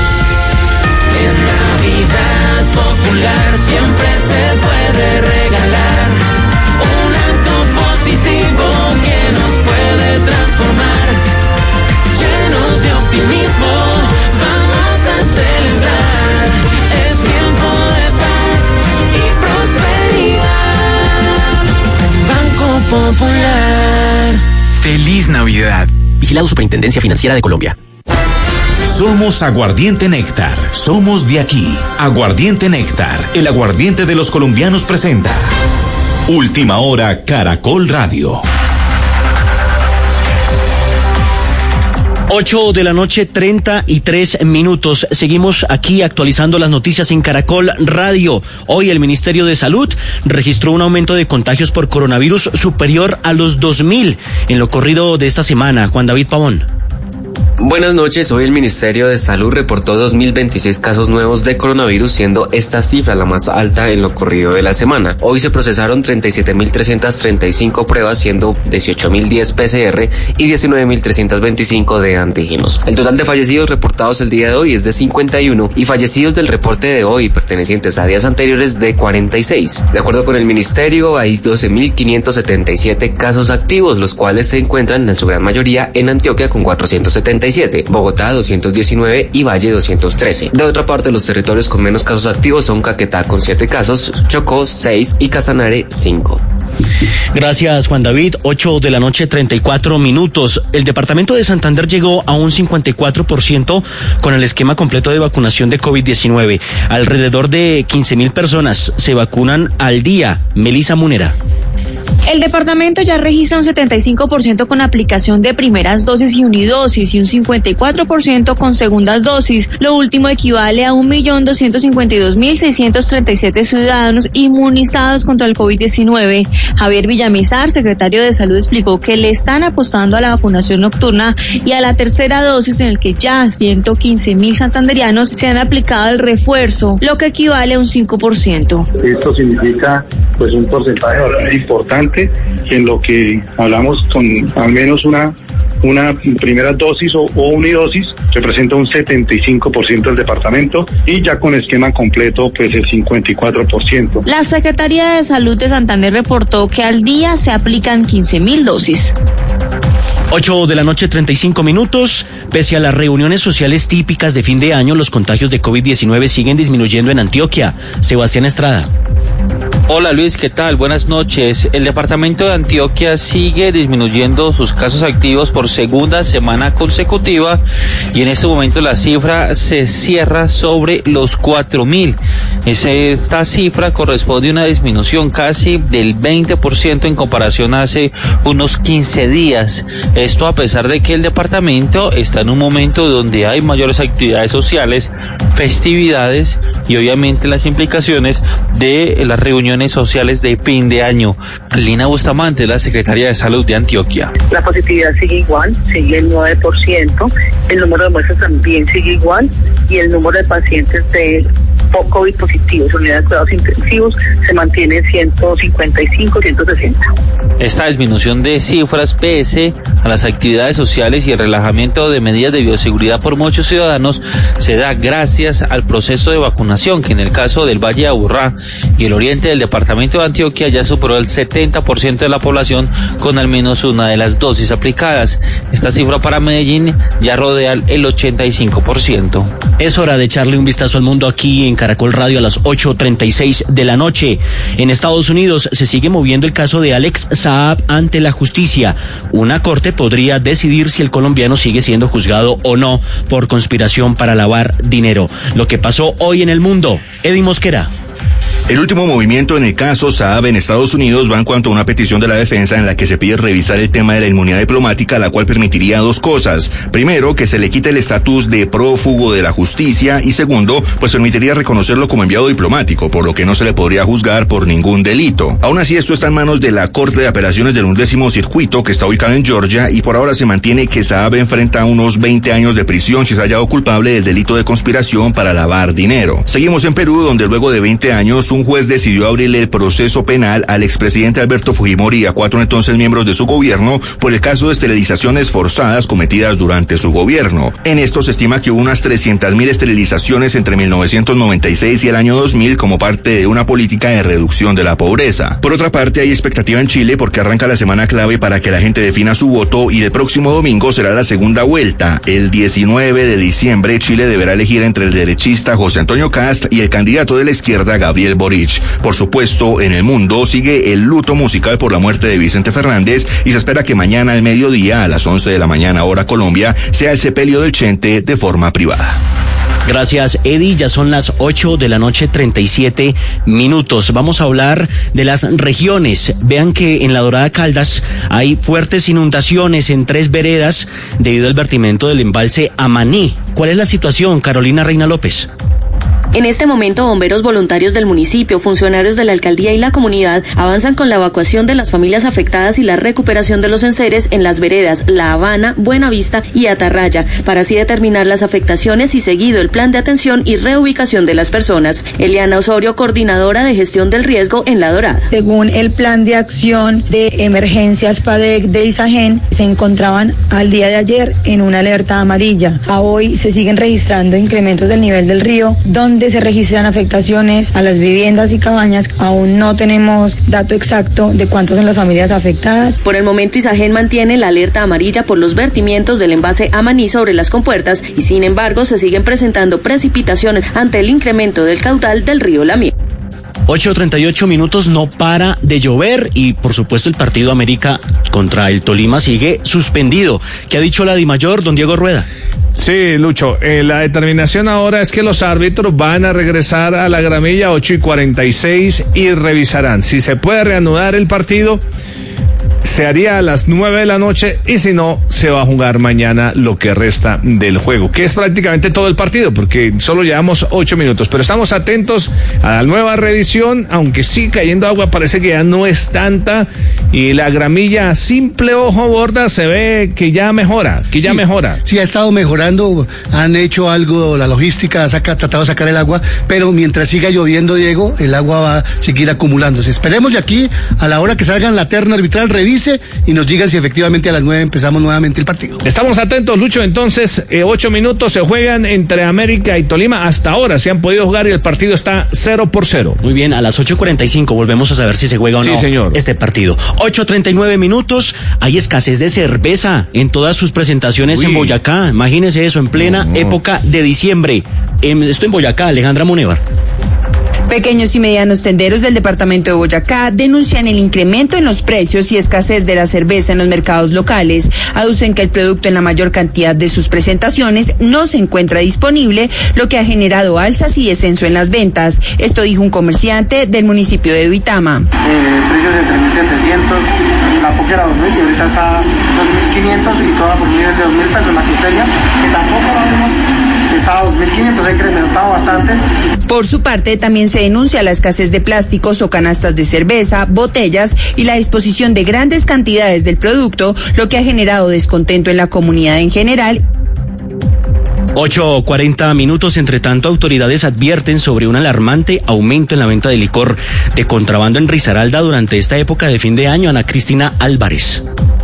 En Navidad Popular siempre se puede regalar un acto positivo que nos puede transformar. Llenos de optimismo, vamos a celebrar. Es tiempo de paz y prosperidad. Banco Popular. Feliz Navidad. Vigilado Superintendencia Financiera de Colombia. Somos Aguardiente Néctar, somos de aquí. Aguardiente Néctar, el aguardiente de los colombianos presenta Última Hora Caracol Radio. ocho de la noche, treinta y tres minutos. Seguimos aquí actualizando las noticias en Caracol Radio. Hoy el Ministerio de Salud registró un aumento de contagios por coronavirus superior a los dos mil en lo corrido de esta semana. Juan David Pavón. Buenas noches, hoy el Ministerio de Salud reportó dos mil veintiséis casos nuevos de coronavirus, siendo esta cifra la más alta en lo corrido de la semana. Hoy se procesaron treinta y siete mil trescientas treinta y cinco pruebas, siendo dieciocho mil diez P C R y diecinueve mil trescientos veinticinco de antígenos. El total de fallecidos reportados el día de hoy es de cincuenta y uno y fallecidos del reporte de hoy pertenecientes a días anteriores de cuarenta y seis. De acuerdo con el Ministerio, hay doce mil quinientos setenta y siete casos activos, los cuales se encuentran en su gran mayoría en Antioquia con cuatrocientos setenta y siete, Bogotá doscientos diecinueve y Valle doscientos trece. De otra parte, los territorios con menos casos activos son Caquetá con siete casos, Chocó seis y Casanare cinco. Gracias, Juan David. ocho de la noche, treinta y cuatro minutos. El departamento de Santander llegó a un cincuenta y cuatro por ciento con el esquema completo de vacunación de COVID diecinueve. Alrededor de quince mil personas se vacunan al día. Melisa Munera. El departamento ya registra un setenta y cinco por ciento con aplicación de primeras dosis y unidosis y un cincuenta y cuatro por ciento con segundas dosis. Lo último equivale a un millón doscientos cincuenta y dos mil seiscientos treinta y siete ciudadanos inmunizados contra el COVID diecinueve. Javier Villamizar, secretario de Salud, explicó que le están apostando a la vacunación nocturna y a la tercera dosis, en el que ya ciento quince mil santanderianos se han aplicado el refuerzo, lo que equivale a un cinco por ciento. Esto significa pues un porcentaje bastante importante en lo que hablamos con al menos una una primera dosis o, o unidosis, representa un setenta y cinco por ciento del departamento, y ya con esquema completo pues el cincuenta y cuatro por ciento. La Secretaría de Salud de Santander reportó que al día se aplican quince mil dosis. ocho de la noche, treinta y cinco minutos. Pese a las reuniones sociales típicas de fin de año, los contagios de COVID diecinueve siguen disminuyendo en Antioquia. Sebastián Estrada. Hola Luis, ¿qué tal? Buenas noches. El departamento de Antioquia sigue disminuyendo sus casos activos por segunda semana consecutiva y en este momento la cifra se cierra sobre los cuatro mil. Esta cifra corresponde a una disminución casi del veinte por ciento en comparación a hace unos quince días. Esto a pesar de que el departamento está en un momento donde hay mayores actividades sociales, festividades y obviamente las implicaciones de las reuniones sociales de fin de año. Lina Bustamante, la secretaria de Salud de Antioquia. La positividad sigue igual, sigue el nueve por ciento, el número de muestras también sigue igual y el número de pacientes de COVID positivos, unidades de cuidados intensivos, se mantiene en ciento cincuenta y cinco, ciento sesenta. Esta disminución de cifras pese a las actividades sociales y el relajamiento de medidas de bioseguridad por muchos ciudadanos se da gracias al proceso de vacunación que en el caso del Valle de Aburrá y el oriente del departamento de Antioquia ya superó el setenta por ciento de la población con al menos una de las dosis aplicadas. Esta cifra para Medellín ya rodea el ochenta y cinco por ciento. Es hora de echarle un vistazo al mundo aquí en Caracol Radio a las ocho treinta y seis de la noche. En Estados Unidos se sigue moviendo el caso de Alex Saab ante la justicia. Una corte podría decidir si el colombiano sigue siendo juzgado o no por conspiración para lavar dinero. Lo que pasó hoy en el mundo. Eddie Mosquera. El último movimiento en el caso Saab en Estados Unidos va en cuanto a una petición de la defensa en la que se pide revisar el tema de la inmunidad diplomática, la cual permitiría dos cosas. Primero, que se le quite el estatus de prófugo de la justicia y segundo, pues permitiría reconocerlo como enviado diplomático, por lo que no se le podría juzgar por ningún delito. Aún así, esto está en manos de la Corte de Apelaciones del undécimo Circuito, que está ubicado en Georgia, y por ahora se mantiene que Saab enfrenta unos veinte años de prisión si es hallado culpable del delito de conspiración para lavar dinero. Seguimos en Perú, donde luego de veinte años, un juez decidió abrirle el proceso penal al expresidente Alberto Fujimori y a cuatro entonces miembros de su gobierno por el caso de esterilizaciones forzadas cometidas durante su gobierno. En esto se estima que hubo unas trescientas mil esterilizaciones entre mil novecientos noventa y seis y el año dos mil como parte de una política de reducción de la pobreza. Por otra parte, hay expectativa en Chile porque arranca la semana clave para que la gente defina su voto y el próximo domingo será la segunda vuelta. El diecinueve de diciembre, Chile deberá elegir entre el derechista José Antonio Kast y el candidato de la izquierda Gabriel Boric. Por supuesto, en el mundo sigue el luto musical por la muerte de Vicente Fernández y se espera que mañana al mediodía, a las once de la mañana hora Colombia, sea el sepelio del Chente de forma privada. Gracias, Eddie. Ya son las ocho de la noche, treinta y siete minutos. Vamos a hablar de las regiones. Vean que en la Dorada Caldas hay fuertes inundaciones en tres veredas debido al vertimiento del embalse Amaní. ¿Cuál es la situación, Carolina Reina López? En este momento, bomberos voluntarios del municipio, funcionarios de la alcaldía y la comunidad avanzan con la evacuación de las familias afectadas y la recuperación de los enseres en las veredas La Habana, Buenavista y Atarraya, para así determinar las afectaciones y seguido el plan de atención y reubicación de las personas. Eliana Osorio, coordinadora de gestión del riesgo en La Dorada. Según el plan de acción de emergencias PADEC de ISAGEN, se encontraban al día de ayer en una alerta amarilla. A hoy se siguen registrando incrementos del nivel del río, donde se registran afectaciones a las viviendas y cabañas. Aún no tenemos dato exacto de cuántas son las familias afectadas. Por el momento, ISAGEN mantiene la alerta amarilla por los vertimientos del embalse Amaní sobre las compuertas y sin embargo se siguen presentando precipitaciones ante el incremento del caudal del río Lamie. ocho treinta y ocho minutos, no para de llover y por supuesto el partido América contra el Tolima sigue suspendido. ¿Qué ha dicho la Dimayor, don Diego Rueda? Sí, Lucho, eh, la determinación ahora es que los árbitros van a regresar a la gramilla ocho y cuarenta y seis y revisarán si se puede reanudar el partido. Se haría a las nueve de la noche y si no, se va a jugar mañana lo que resta del juego, que es prácticamente todo el partido, porque solo llevamos ocho minutos. Pero estamos atentos a la nueva revisión, aunque sí cayendo agua parece que ya no es tanta y la gramilla a simple ojo borda se ve que ya mejora, que ya sí, mejora. Sí, ha estado mejorando, han hecho algo, la logística ha saca, tratado de sacar el agua, pero mientras siga lloviendo, Diego, el agua va a seguir acumulándose. Esperemos de aquí, a la hora que salgan la terna arbitral, revise y nos digan si efectivamente a las nueve empezamos nuevamente el partido. Estamos atentos, Lucho. Entonces, eh, ocho minutos se juegan entre América y Tolima. Hasta ahora se han podido jugar y el partido está cero por cero. Muy bien, a las ocho cuarenta y cinco volvemos a saber si se juega o sí, no señor. este partido. ocho treinta y nueve minutos, hay escasez de cerveza en todas sus presentaciones. Uy. En Boyacá. Imagínese eso, en plena no, no. época de diciembre. Eh, esto en Boyacá, Alejandra Munevar. Pequeños y medianos tenderos del departamento de Boyacá denuncian el incremento en los precios y escasez de la cerveza en los mercados locales. Aducen que el producto en la mayor cantidad de sus presentaciones no se encuentra disponible, lo que ha generado alzas y descenso en las ventas. Esto dijo un comerciante del municipio de Duitama. Eh, precios de tres mil setecientos, la poca era dos mil y ahorita está dos mil quinientos y toda por nivel de dos mil pesos la costeña, que tampoco lo vemos. Estaba dos mil quinientos, ha incrementado bastante. Por su parte, también se denuncia la escasez de plásticos o canastas de cerveza, botellas y la disposición de grandes cantidades del producto, lo que ha generado descontento en la comunidad en general. ocho cuarenta minutos. Entre tanto, autoridades advierten sobre un alarmante aumento en la venta de licor de contrabando en Risaralda durante esta época de fin de año. Ana Cristina Álvarez.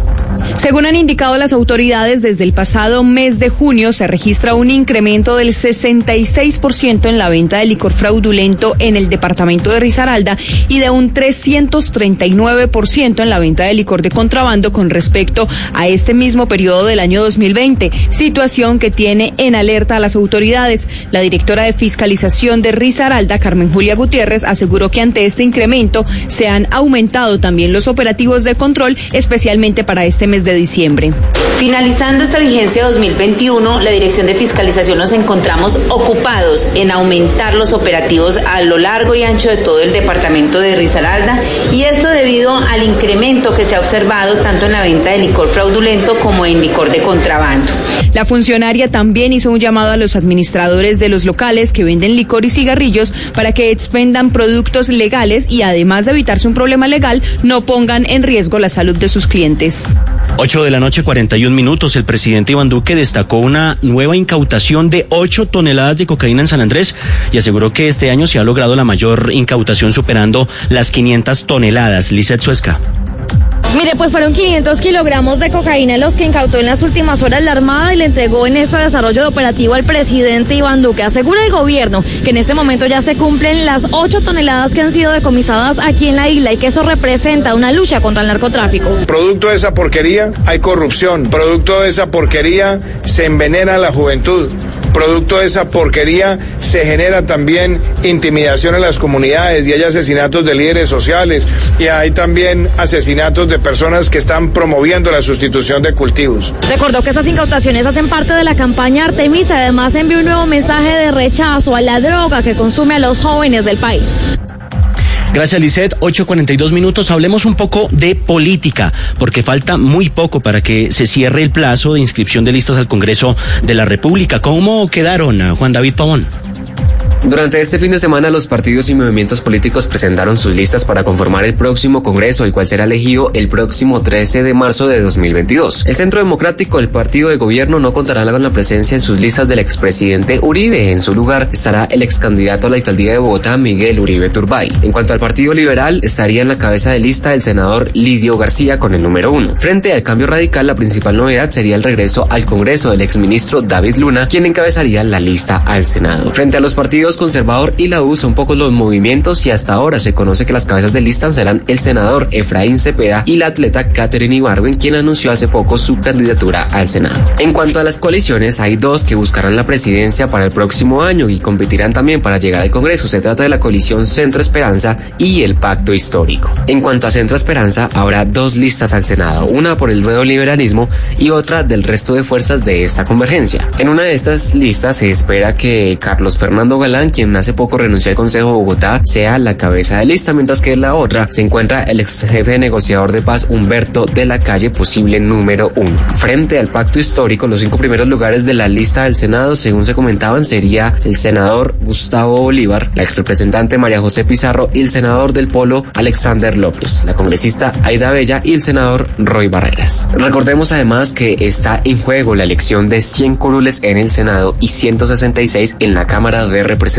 Según han indicado las autoridades, desde el pasado mes de junio se registra un incremento del sesenta y seis por ciento en la venta de licor fraudulento en el departamento de Risaralda y de un trescientos treinta y nueve por ciento en la venta de licor de contrabando con respecto a este mismo periodo del año dos mil veinte, situación que tiene en alerta a las autoridades. La directora de fiscalización de Risaralda, Carmen Julia Gutiérrez, aseguró que ante este incremento se han aumentado también los operativos de control, especialmente para este mes de diciembre. Finalizando esta vigencia dos mil veintiuno, la Dirección de Fiscalización nos encontramos ocupados en aumentar los operativos a lo largo y ancho de todo el departamento de Risaralda, y esto debido al incremento que se ha observado tanto en la venta de licor fraudulento como en licor de contrabando. La funcionaria también hizo un llamado a los administradores de los locales que venden licor y cigarrillos para que expendan productos legales y, además de evitarse un problema legal, no pongan en riesgo la salud de sus clientes. ocho de la noche, cuarenta y un minutos. El presidente Iván Duque destacó una nueva incautación de ocho toneladas de cocaína en San Andrés y aseguró que este año se ha logrado la mayor incautación, superando las quinientas toneladas. Lizeth Suesca. Mire, pues fueron quinientos kilogramos de cocaína los que incautó en las últimas horas la Armada y le entregó en este desarrollo de operativo al presidente Iván Duque. Asegura el gobierno que en este momento ya se cumplen las ocho toneladas que han sido decomisadas aquí en la isla y que eso representa una lucha contra el narcotráfico. Producto de esa porquería hay corrupción, producto de esa porquería se envenena la juventud. Producto de esa porquería se genera también intimidación en las comunidades y hay asesinatos de líderes sociales y hay también asesinatos de personas que están promoviendo la sustitución de cultivos. Recordó que esas incautaciones hacen parte de la campaña Artemisa. Además envió un nuevo mensaje de rechazo a la droga que consume a los jóvenes del país. Gracias, Lizeth. ocho cuarenta y dos minutos. Hablemos un poco de política, porque falta muy poco para que se cierre el plazo de inscripción de listas al Congreso de la República. ¿Cómo quedaron, Juan David Pavón? Durante este fin de semana, los partidos y movimientos políticos presentaron sus listas para conformar el próximo Congreso, el cual será elegido el próximo trece de marzo de dos mil veintidós. El Centro Democrático, el partido de gobierno, no contará con la presencia en sus listas del expresidente Uribe. En su lugar estará el excandidato a la alcaldía de Bogotá, Miguel Uribe Turbay. En cuanto al Partido Liberal, estaría en la cabeza de lista el senador Lidio García con el número uno. Frente al Cambio Radical, la principal novedad sería el regreso al Congreso del exministro David Luna, quien encabezaría la lista al Senado. Frente a los partidos Conservador y la U, son pocos los movimientos y hasta ahora se conoce que las cabezas de lista serán el senador Efraín Cepeda y la atleta Catherine Ibargüen, quien anunció hace poco su candidatura al Senado. En cuanto a las coaliciones, hay dos que buscarán la presidencia para el próximo año y competirán también para llegar al Congreso. Se trata de la coalición Centro Esperanza y el Pacto Histórico. En cuanto a Centro Esperanza, habrá dos listas al Senado, una por el nuevo liberalismo y otra del resto de fuerzas de esta convergencia. En una de estas listas se espera que Carlos Fernando Galán, quien hace poco renunció al Consejo de Bogotá, sea la cabeza de lista, mientras que en la otra se encuentra el ex jefe negociador de paz Humberto de la Calle, posible número uno. Frente al Pacto Histórico, los cinco primeros lugares de la lista del Senado, según se comentaban, sería el senador Gustavo Bolívar, la ex representante María José Pizarro y el senador del Polo Alexander López, la congresista Aida Bella y el senador Roy Barreras. Recordemos además que está en juego la elección de cien curules en el Senado y ciento sesenta y seis en la Cámara de Representantes.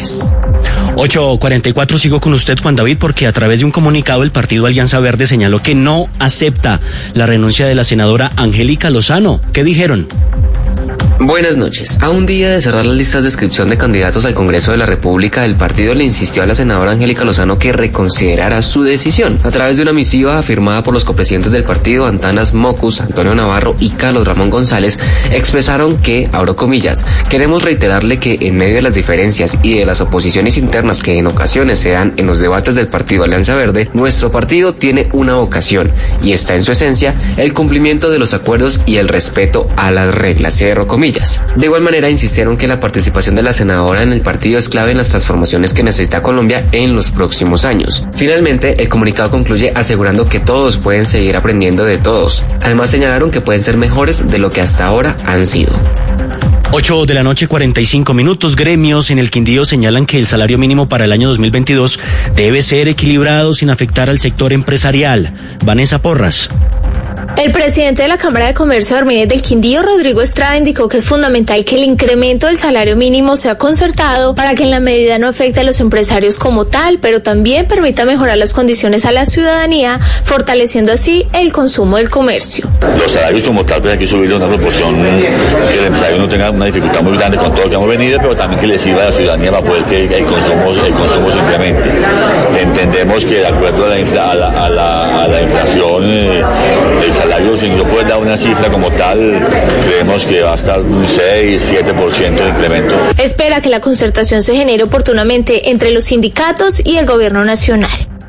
ocho cuarenta y cuatro, sigo con usted, Juan David, porque a través de un comunicado el partido Alianza Verde señaló que no acepta la renuncia de la senadora Angélica Lozano. ¿Qué dijeron? Buenas noches. A un día de cerrar las listas de inscripción de candidatos al Congreso de la República, el partido le insistió a la senadora Angélica Lozano que reconsiderara su decisión. A través de una misiva firmada por los copresidentes del partido, Antanas Mocus, Antonio Navarro y Carlos Ramón González, expresaron que, abro comillas, queremos reiterarle que en medio de las diferencias y de las oposiciones internas que en ocasiones se dan en los debates del partido Alianza Verde, nuestro partido tiene una vocación y está en su esencia el cumplimiento de los acuerdos y el respeto a las reglas, cierro comillas. De igual manera, insistieron que la participación de la senadora en el partido es clave en las transformaciones que necesita Colombia en los próximos años. Finalmente, el comunicado concluye asegurando que todos pueden seguir aprendiendo de todos. Además, señalaron que pueden ser mejores de lo que hasta ahora han sido. ocho de la noche, cuarenta y cinco minutos. Gremios en el Quindío señalan que el salario mínimo para el año dos mil veintidós debe ser equilibrado sin afectar al sector empresarial. Vanessa Porras. El presidente de la Cámara de Comercio de Armenias del Quindío, Rodrigo Estrada, indicó que es fundamental que el incremento del salario mínimo sea concertado para que en la medida no afecte a los empresarios como tal, pero también permita mejorar las condiciones a la ciudadanía, fortaleciendo así el consumo del comercio. Los salarios como tal, pues hay que subirle una proporción que el empresario no tenga una dificultad muy grande con todo lo que hemos venido, pero también que le sirva a la ciudadanía para poder que el, el consumo el consumo se incremente. Entendemos que de acuerdo a la, infla, a la, a la, a la inflación, eh, el salario, si no puede dar una cifra como tal, creemos que va a estar un seis, siete por ciento de incremento. Espera que la concertación se genere oportunamente entre los sindicatos y el gobierno nacional.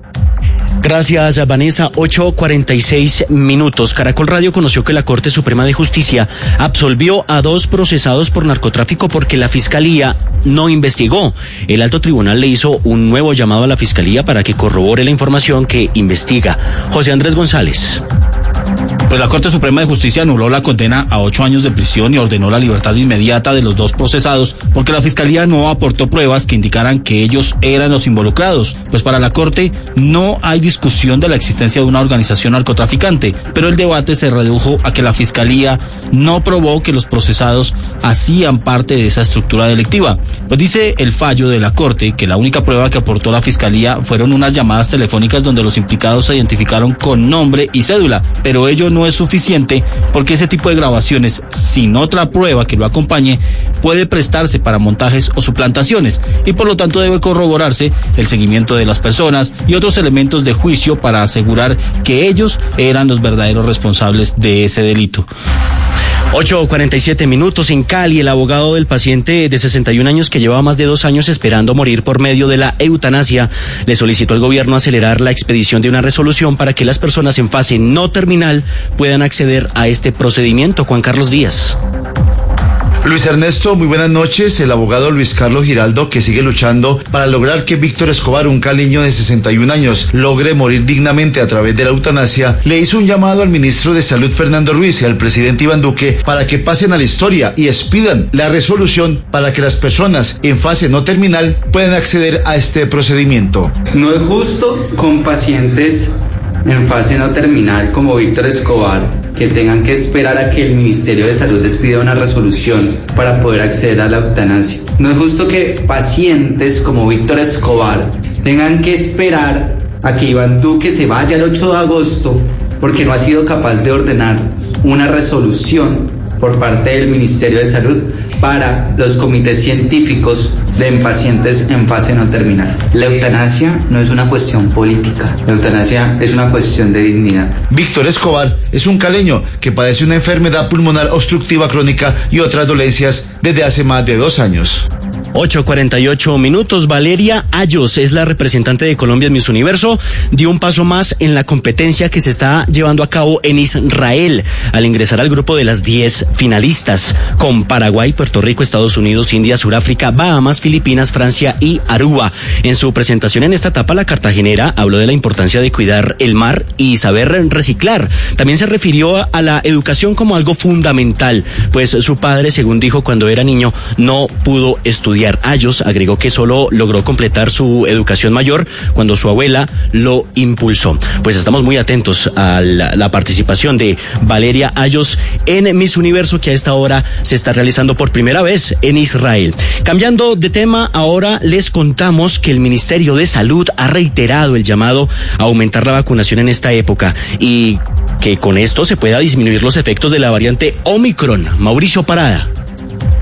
Gracias, Vanessa. ocho cuarenta y seis minutos. Caracol Radio conoció que la Corte Suprema de Justicia absolvió a dos procesados por narcotráfico porque la Fiscalía no investigó. El alto tribunal le hizo un nuevo llamado a la Fiscalía para que corrobore la información que investiga. José Andrés González. Pues la Corte Suprema de Justicia anuló la condena a ocho años de prisión y ordenó la libertad inmediata de los dos procesados porque la Fiscalía no aportó pruebas que indicaran que ellos eran los involucrados. Pues para la Corte no hay discusión de la existencia de una organización narcotraficante, pero el debate se redujo a que la Fiscalía no probó que los procesados hacían parte de esa estructura delictiva. Pues dice el fallo de la Corte que la única prueba que aportó la Fiscalía fueron unas llamadas telefónicas donde los implicados se identificaron con nombre y cédula, pero ello no es suficiente porque ese tipo de grabaciones, sin otra prueba que lo acompañe, puede prestarse para montajes o suplantaciones y por lo tanto debe corroborarse el seguimiento de las personas y otros elementos de juicio para asegurar que ellos eran los verdaderos responsables de ese delito. ocho cuarenta y siete minutos. En Cali, el abogado del paciente de sesenta y un años que llevaba más de dos años esperando morir por medio de la eutanasia le solicitó al gobierno acelerar la expedición de una resolución para que las personas en fase no terminal puedan acceder a este procedimiento. Juan Carlos Díaz. Luis Ernesto, muy buenas noches. El abogado Luis Carlos Giraldo, que sigue luchando para lograr que Víctor Escobar, un caleño de sesenta y un años, logre morir dignamente a través de la eutanasia, le hizo un llamado al ministro de Salud Fernando Ruiz y al presidente Iván Duque para que pasen a la historia y expidan la resolución para que las personas en fase no terminal puedan acceder a este procedimiento. No es justo con pacientes en fase no terminal como Víctor Escobar que tengan que esperar a que el Ministerio de Salud les pida una resolución para poder acceder a la eutanasia. No es justo que pacientes como Víctor Escobar tengan que esperar a que Iván Duque se vaya el ocho de agosto porque no ha sido capaz de ordenar una resolución por parte del Ministerio de Salud para los comités científicos de pacientes en fase no terminal. La eutanasia no es una cuestión política, la eutanasia es una cuestión de dignidad. Víctor Escobar es un caleño que padece una enfermedad pulmonar obstructiva crónica y otras dolencias desde hace más de dos años. ocho cuarenta y ocho minutos. Valeria Ayos es la representante de Colombia en Miss Universo. Dio un paso más en la competencia que se está llevando a cabo en Israel al ingresar al grupo de las diez finalistas con Paraguay, Puerto Rico, Estados Unidos, India, Suráfrica, Bahamas, Filipinas, Francia y Aruba. En su presentación en esta etapa, la cartagenera habló de la importancia de cuidar el mar y saber reciclar. También se refirió a la educación como algo fundamental, pues su padre, según dijo cuando era niño, no pudo estudiar. Ayos agregó que solo logró completar su educación mayor cuando su abuela lo impulsó. Pues estamos muy atentos a la, la participación de Valeria Ayos en Miss Universo, que a esta hora se está realizando por primera vez en Israel. Cambiando de tema, ahora les contamos que el Ministerio de Salud ha reiterado el llamado a aumentar la vacunación en esta época y que con esto se pueda disminuir los efectos de la variante Omicron. Mauricio Parada.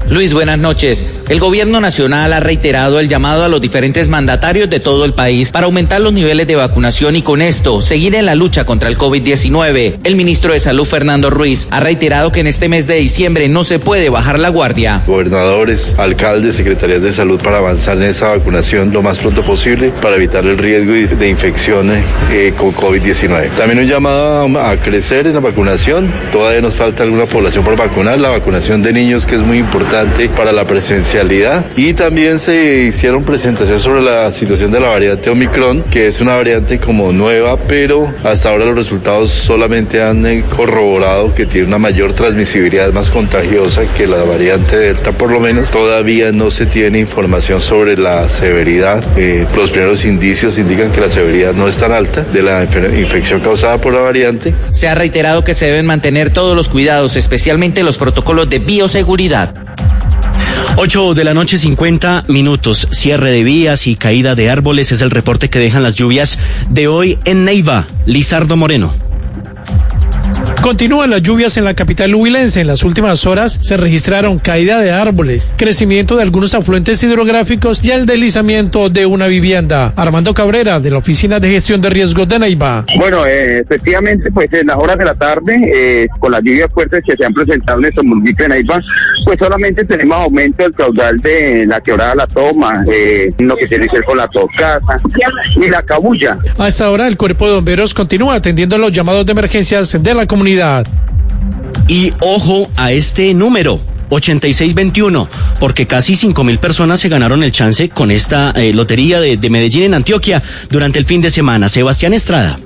Luis, buenas noches. El gobierno nacional ha reiterado el llamado a los diferentes mandatarios de todo el país para aumentar los niveles de vacunación y con esto seguir en la lucha contra el COVID diecinueve. El ministro de Salud, Fernando Ruiz, ha reiterado que en este mes de diciembre no se puede bajar la guardia. Gobernadores, alcaldes, secretarías de salud para avanzar en esa vacunación lo más pronto posible para evitar el riesgo de infecciones eh, con COVID diecinueve. También un llamado a, a crecer en la vacunación. Todavía nos falta alguna población por vacunar. La vacunación de niños, que es muy importante para la presencialidad, y también se hicieron presentaciones sobre la situación de la variante Omicron, que es una variante como nueva, pero hasta ahora los resultados solamente han corroborado que tiene una mayor transmisibilidad, más contagiosa que la variante Delta. Por lo menos todavía no se tiene información sobre la severidad. Eh, los primeros indicios indican que la severidad no es tan alta de la infección causada por la variante. Se ha reiterado que se deben mantener todos los cuidados, especialmente los protocolos de bioseguridad. ocho de la noche, cincuenta minutos. Cierre de vías y caída de árboles es el reporte que dejan las lluvias de hoy en Neiva. Lizardo Moreno. Continúan las lluvias en la capital huilense. En las últimas horas se registraron caída de árboles, crecimiento de algunos afluentes hidrográficos y el deslizamiento de una vivienda. Armando Cabrera, de la Oficina de Gestión de Riesgos de Neiva. Bueno, eh, efectivamente, pues en las horas de la tarde, eh, con las lluvias fuertes que se han presentado en nuestro municipio de Neiva, pues solamente tenemos aumento del caudal de la quebrada La Toma, eh, lo que tiene que ver con la Tocasa y la Cabulla. Hasta ahora el cuerpo de bomberos continúa atendiendo los llamados de emergencias de la comunidad. Y ojo a este número, ochenta y seis veintiuno, porque casi cinco mil personas se ganaron el chance con esta eh, lotería de, de Medellín en Antioquia durante el fin de semana. Sebastián Estrada.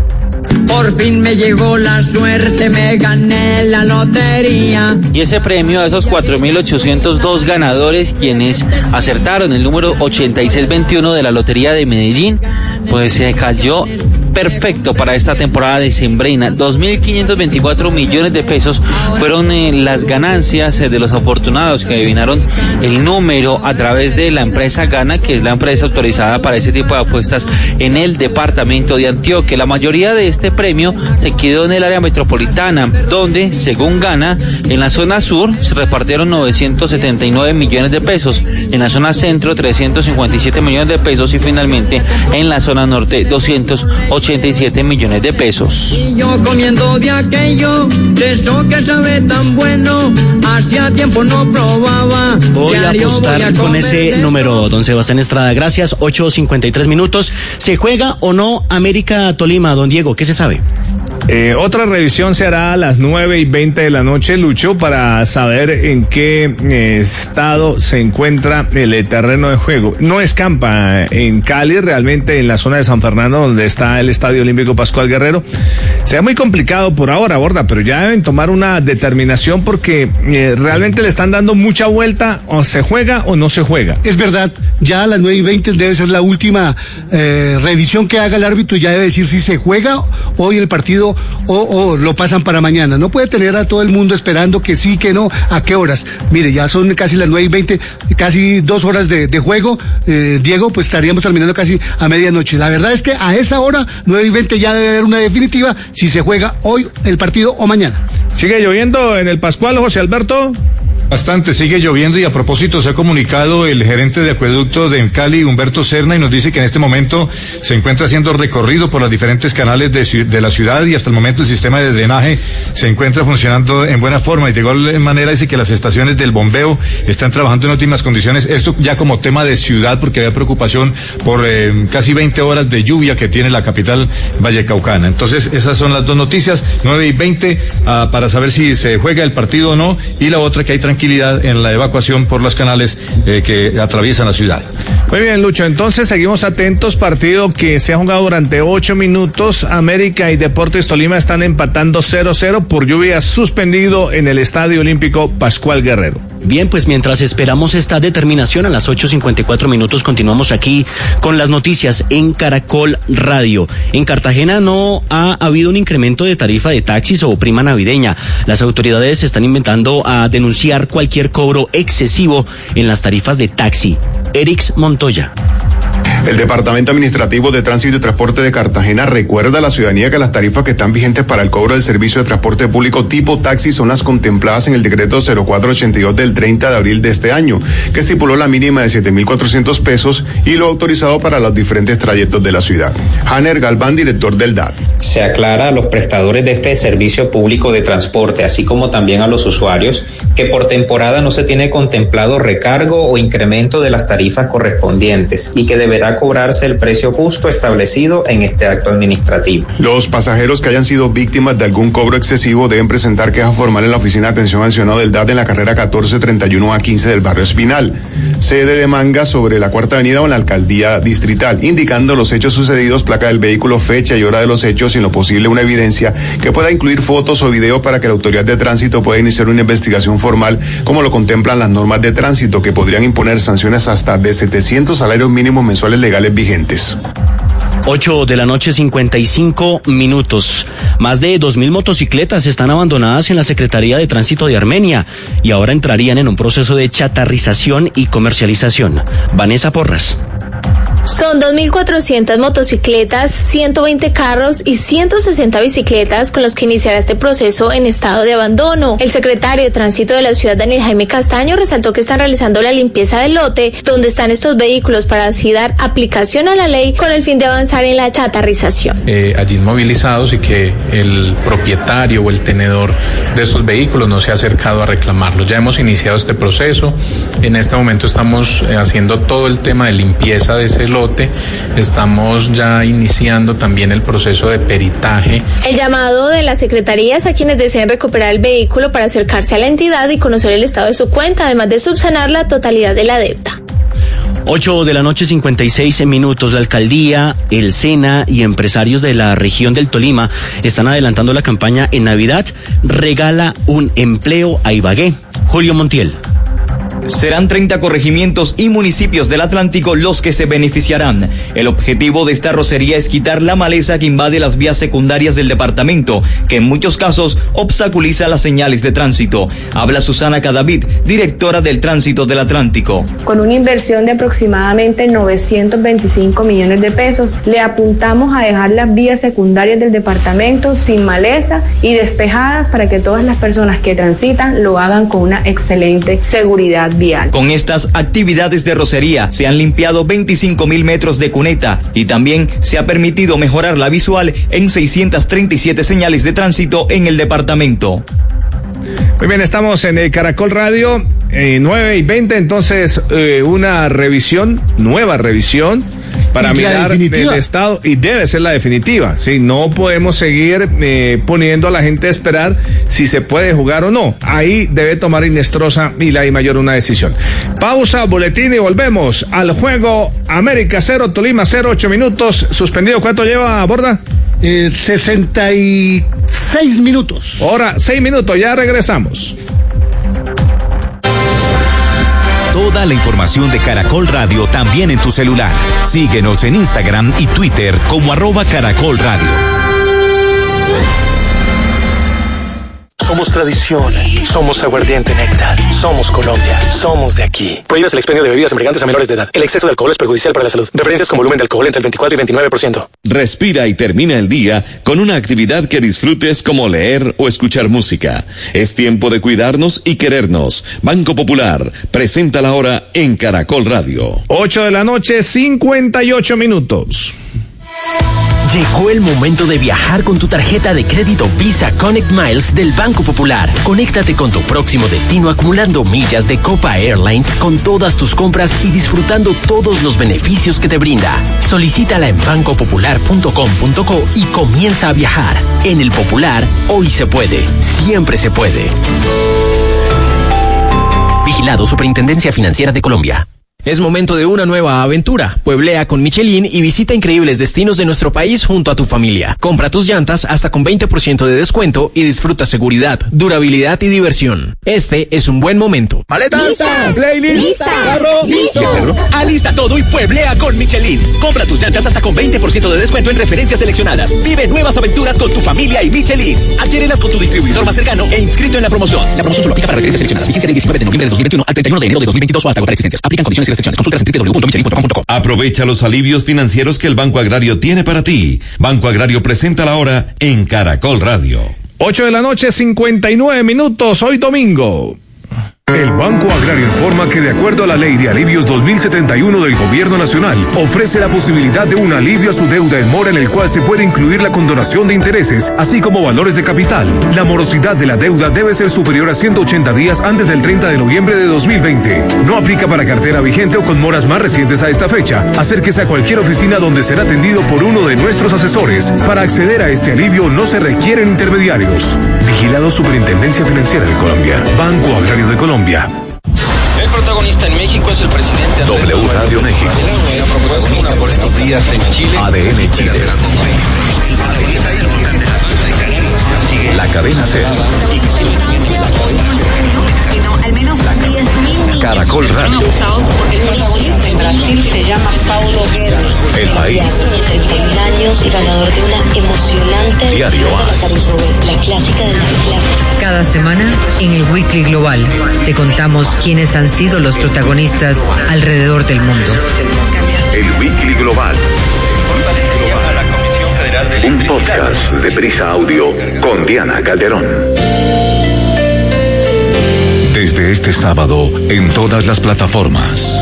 Por fin me llegó la suerte, me gané la lotería. Y ese premio a esos cuatro mil ochocientos dos ganadores quienes acertaron el número ochenta y seis veintiuno de la lotería de Medellín, pues se cayó perfecto para esta temporada decembrina. dos mil quinientos veinticuatro millones de pesos fueron eh, las ganancias eh, de los afortunados que adivinaron el número a través de la empresa Gana, que es la empresa autorizada para ese tipo de apuestas en el departamento de Antioquia. La mayoría de este premio se quedó en el área metropolitana, donde, según Gana, en la zona sur se repartieron novecientos setenta y nueve millones de pesos, en la zona centro trescientos cincuenta y siete millones de pesos y finalmente en la zona norte doscientos ochenta y siete millones de pesos. Y yo comiendo de aquello, de eso que sabe tan bueno, hacía tiempo no probaba. Voy a Diario apostar voy a con comer ese de número, don Sebastián Estrada. Gracias, ocho cincuenta y tres minutos. ¿Se juega o no América Tolima, don Diego? ¿Qué se sabe? Eh, otra revisión se hará a las nueve y veinte de la noche, Lucho, para saber en qué eh, estado se encuentra el eh, terreno de juego. No escampa en Cali, realmente en la zona de San Fernando, donde está el Estadio Olímpico Pascual Guerrero. Sea muy complicado por ahora, Borda, pero ya deben tomar una determinación porque eh, realmente le están dando mucha vuelta, o se juega o no se juega. Es verdad, ya a las nueve y veinte debe ser la última eh, revisión que haga el árbitro, ya debe decir si se juega hoy el partido o, o lo pasan para mañana. No puede tener a todo el mundo esperando que sí, que no, a qué horas. Mire, ya son casi las nueve y veinte, casi dos horas de, de juego, eh, Diego, pues estaríamos terminando casi a medianoche. La verdad es que a esa hora, nueve y veinte, ya debe haber una definitiva si se juega hoy el partido o mañana. ¿Sigue lloviendo en el Pascual, José Alberto? Bastante, sigue lloviendo y a propósito se ha comunicado el gerente de acueducto de Cali, Humberto Serna, y nos dice que en este momento se encuentra haciendo recorrido por los diferentes canales de, de la ciudad y hasta el momento el sistema de drenaje se encuentra funcionando en buena forma y de igual manera dice que las estaciones del bombeo están trabajando en óptimas condiciones, esto ya como tema de ciudad porque había preocupación por eh, casi veinte horas de lluvia que tiene la capital vallecaucana. Entonces esas son las dos noticias, nueve y veinte, uh, para saber si se juega el partido o no, y la otra que hay tranquilidad en la evacuación por los canales eh, que atraviesan la ciudad. Muy bien, Lucho, entonces seguimos atentos, partido que se ha jugado durante ocho minutos, América y Deportes Tolima están empatando cero cero por lluvia, suspendido en el Estadio Olímpico Pascual Guerrero. Bien, pues mientras esperamos esta determinación, a las ocho cincuenta y cuatro minutos continuamos aquí con las noticias en Caracol Radio. En Cartagena no ha habido un incremento de tarifa de taxis o prima navideña. Las autoridades se están inventando a denunciar cualquier cobro excesivo en las tarifas de taxi. Erix Montoya. El Departamento Administrativo de Tránsito y Transporte de Cartagena recuerda a la ciudadanía que las tarifas que están vigentes para el cobro del servicio de transporte público tipo taxi son las contempladas en el decreto cero cuatro ochenta y dos del treinta de abril de este año, que estipuló la mínima de siete mil cuatrocientos pesos y lo autorizado para los diferentes trayectos de la ciudad. Hanner Galván, director del D A T. Se aclara a los prestadores de este servicio público de transporte, así como también a los usuarios, que por temporada no se tiene contemplado recargo o incremento de las tarifas correspondientes y que deberá cobrarse el precio justo establecido en este acto administrativo. Los pasajeros que hayan sido víctimas de algún cobro excesivo deben presentar queja formal en la oficina de atención al ciudadano del D A T en la carrera catorce treinta y uno a quince del barrio Espinal, sede de Manga, sobre la Cuarta Avenida o en la Alcaldía Distrital, indicando los hechos sucedidos, placa del vehículo, fecha y hora de los hechos y en lo posible una evidencia que pueda incluir fotos o video para que la autoridad de tránsito pueda iniciar una investigación formal, como lo contemplan las normas de tránsito, que podrían imponer sanciones hasta de setecientos salarios mínimos mensuales legales vigentes. ocho de la noche, cincuenta y cinco minutos. Más de dos mil motocicletas están abandonadas en la Secretaría de Tránsito de Armenia y ahora entrarían en un proceso de chatarrización y comercialización. Vanessa Porras. Son dos mil cuatrocientas motocicletas, ciento veinte carros y ciento sesenta bicicletas con los que iniciará este proceso en estado de abandono. El secretario de Tránsito de la ciudad, Daniel Jaime Castaño, resaltó que están realizando la limpieza del lote donde están estos vehículos para así dar aplicación a la ley con el fin de avanzar en la chatarrización. Eh, allí movilizados y que el propietario o el tenedor de estos vehículos no se ha acercado a reclamarlos. Ya hemos iniciado este proceso. En este momento estamos eh, haciendo todo el tema de limpieza de ese lote. Estamos ya iniciando también el proceso de peritaje. El llamado de la Secretaría es a quienes deseen recuperar el vehículo para acercarse a la entidad y conocer el estado de su cuenta, además de subsanar la totalidad de la deuda. ocho de la noche, cincuenta y seis minutos. La alcaldía, el SENA y empresarios de la región del Tolima están adelantando la campaña en Navidad Regala un empleo a Ibagué. Julio Montiel. Serán treinta corregimientos y municipios del Atlántico los que se beneficiarán. El objetivo de esta rocería es quitar la maleza que invade las vías secundarias del departamento, que en muchos casos obstaculiza las señales de tránsito. Habla Susana Cadavid, directora del Tránsito del Atlántico. Con una inversión de aproximadamente novecientos veinticinco millones de pesos, le apuntamos a dejar las vías secundarias del departamento sin maleza y despejadas para que todas las personas que transitan lo hagan con una excelente seguridad vial. Con estas actividades de rocería se han limpiado veinticinco mil metros de cuneta y también se ha permitido mejorar la visual en seiscientas treinta y siete señales de tránsito en el departamento. Muy bien, estamos en el Caracol Radio, eh, nueve y veinte, entonces eh, una revisión, nueva revisión, para mirar el estado, y debe ser la definitiva. Sí, no podemos seguir eh, poniendo a la gente a esperar si se puede jugar o no. Ahí debe tomar Inestrosa y la I Mayor una decisión. Pausa, boletín y volvemos al juego. América cero, Tolima cero, ocho minutos. Suspendido, ¿cuánto lleva, Borda? Eh, sesenta y seis minutos. Ahora, seis minutos, ya regresamos. Toda la información de Caracol Radio también en tu celular. Síguenos en Instagram y Twitter como arroba Caracol Radio. Somos tradición, somos aguardiente néctar, somos Colombia, somos de aquí. Prohíbes el expendio de bebidas embriagantes a menores de edad. El exceso de alcohol es perjudicial para la salud. Referencias con volumen de alcohol entre el veinticuatro y veintinueve por ciento. Respira y termina el día con una actividad que disfrutes como leer o escuchar música. Es tiempo de cuidarnos y querernos. Banco Popular presenta la hora en Caracol Radio. ocho de la noche, cincuenta y ocho minutos. Llegó el momento de viajar con tu tarjeta de crédito Visa Connect Miles del Banco Popular. Conéctate con tu próximo destino acumulando millas de Copa Airlines con todas tus compras y disfrutando todos los beneficios que te brinda. Solicítala en banco popular punto com punto co y comienza a viajar. En el Popular, hoy se puede, siempre se puede. Vigilado Superintendencia Financiera de Colombia. Es momento de una nueva aventura. Pueblea con Michelin y visita increíbles destinos de nuestro país junto a tu familia. Compra tus llantas hasta con veinte por ciento de descuento y disfruta seguridad, durabilidad y diversión. Este es un buen momento. ¿Maletas? ¡Listas! ¿Playlist? ¡Lista! ¿Carro? ¡Listo! ¿Listo? Alista todo y pueblea con Michelin. Compra tus llantas hasta con veinte por ciento de descuento en referencias seleccionadas. Vive nuevas aventuras con tu familia y Michelin. Adquiérelas con tu distribuidor más cercano e inscrito en la promoción. La promoción solo aplica para referencias seleccionadas. Vigencia del diecinueve de noviembre de dos mil veintiuno al treinta y uno de enero de dos mil veintidós o hasta agotar existencias. Aplican condiciones y restricciones. Consulta en doble u doble u doble u punto michelin punto com punto co. Aprovecha los alivios financieros que el Banco Agrario tiene para ti. Banco Agrario presenta la hora en Caracol Radio. ocho de la noche, cincuenta y nueve minutos, hoy domingo. El Banco Agrario informa que de acuerdo a la Ley de Alivios dos mil setenta y uno del Gobierno Nacional, ofrece la posibilidad de un alivio a su deuda en mora en el cual se puede incluir la condonación de intereses, así como valores de capital. La morosidad de la deuda debe ser superior a ciento ochenta días antes del treinta de noviembre de dos mil veinte. No aplica para cartera vigente o con moras más recientes a esta fecha. Acérquese a cualquier oficina donde será atendido por uno de nuestros asesores. Para acceder a este alivio no se requieren intermediarios. Vigilado Superintendencia Financiera de Colombia. Banco Agrario de Colombia. El protagonista en México es el presidente W Radio México. La propuesta por estos días en Chile. A D N Chile. La cadena C. Caracol Radio. En Brasil se llama Paulo Guerra. El País. treinta y mil años y ganador de una emocionante Diario la clásica de las clásicas. Cada semana, en el Weekly Global, te contamos quiénes han sido los protagonistas alrededor del mundo. El Weekly Global. Un podcast de Prisa Audio con Diana Calderón. Desde este sábado, en todas las plataformas.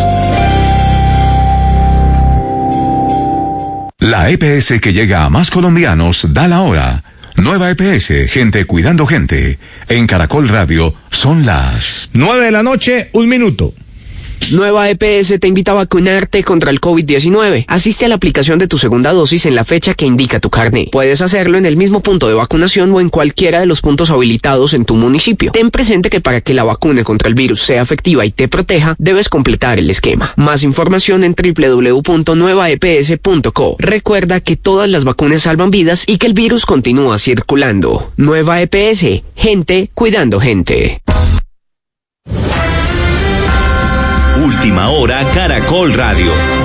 La E P S que llega a más colombianos da la hora. Nueva E P S, gente cuidando gente. En Caracol Radio son las nueve de la noche, un minuto. Nueva E P S te invita a vacunarte contra el COVID diecinueve. Asiste a la aplicación de tu segunda dosis en la fecha que indica tu carné. Puedes hacerlo en el mismo punto de vacunación o en cualquiera de los puntos habilitados en tu municipio. Ten presente que para que la vacuna contra el virus sea efectiva y te proteja, debes completar el esquema. Más información en doble u doble u doble u punto nueva e p s punto co. Recuerda que todas las vacunas salvan vidas y que el virus continúa circulando. Nueva E P S, gente cuidando gente. Última hora Caracol Radio.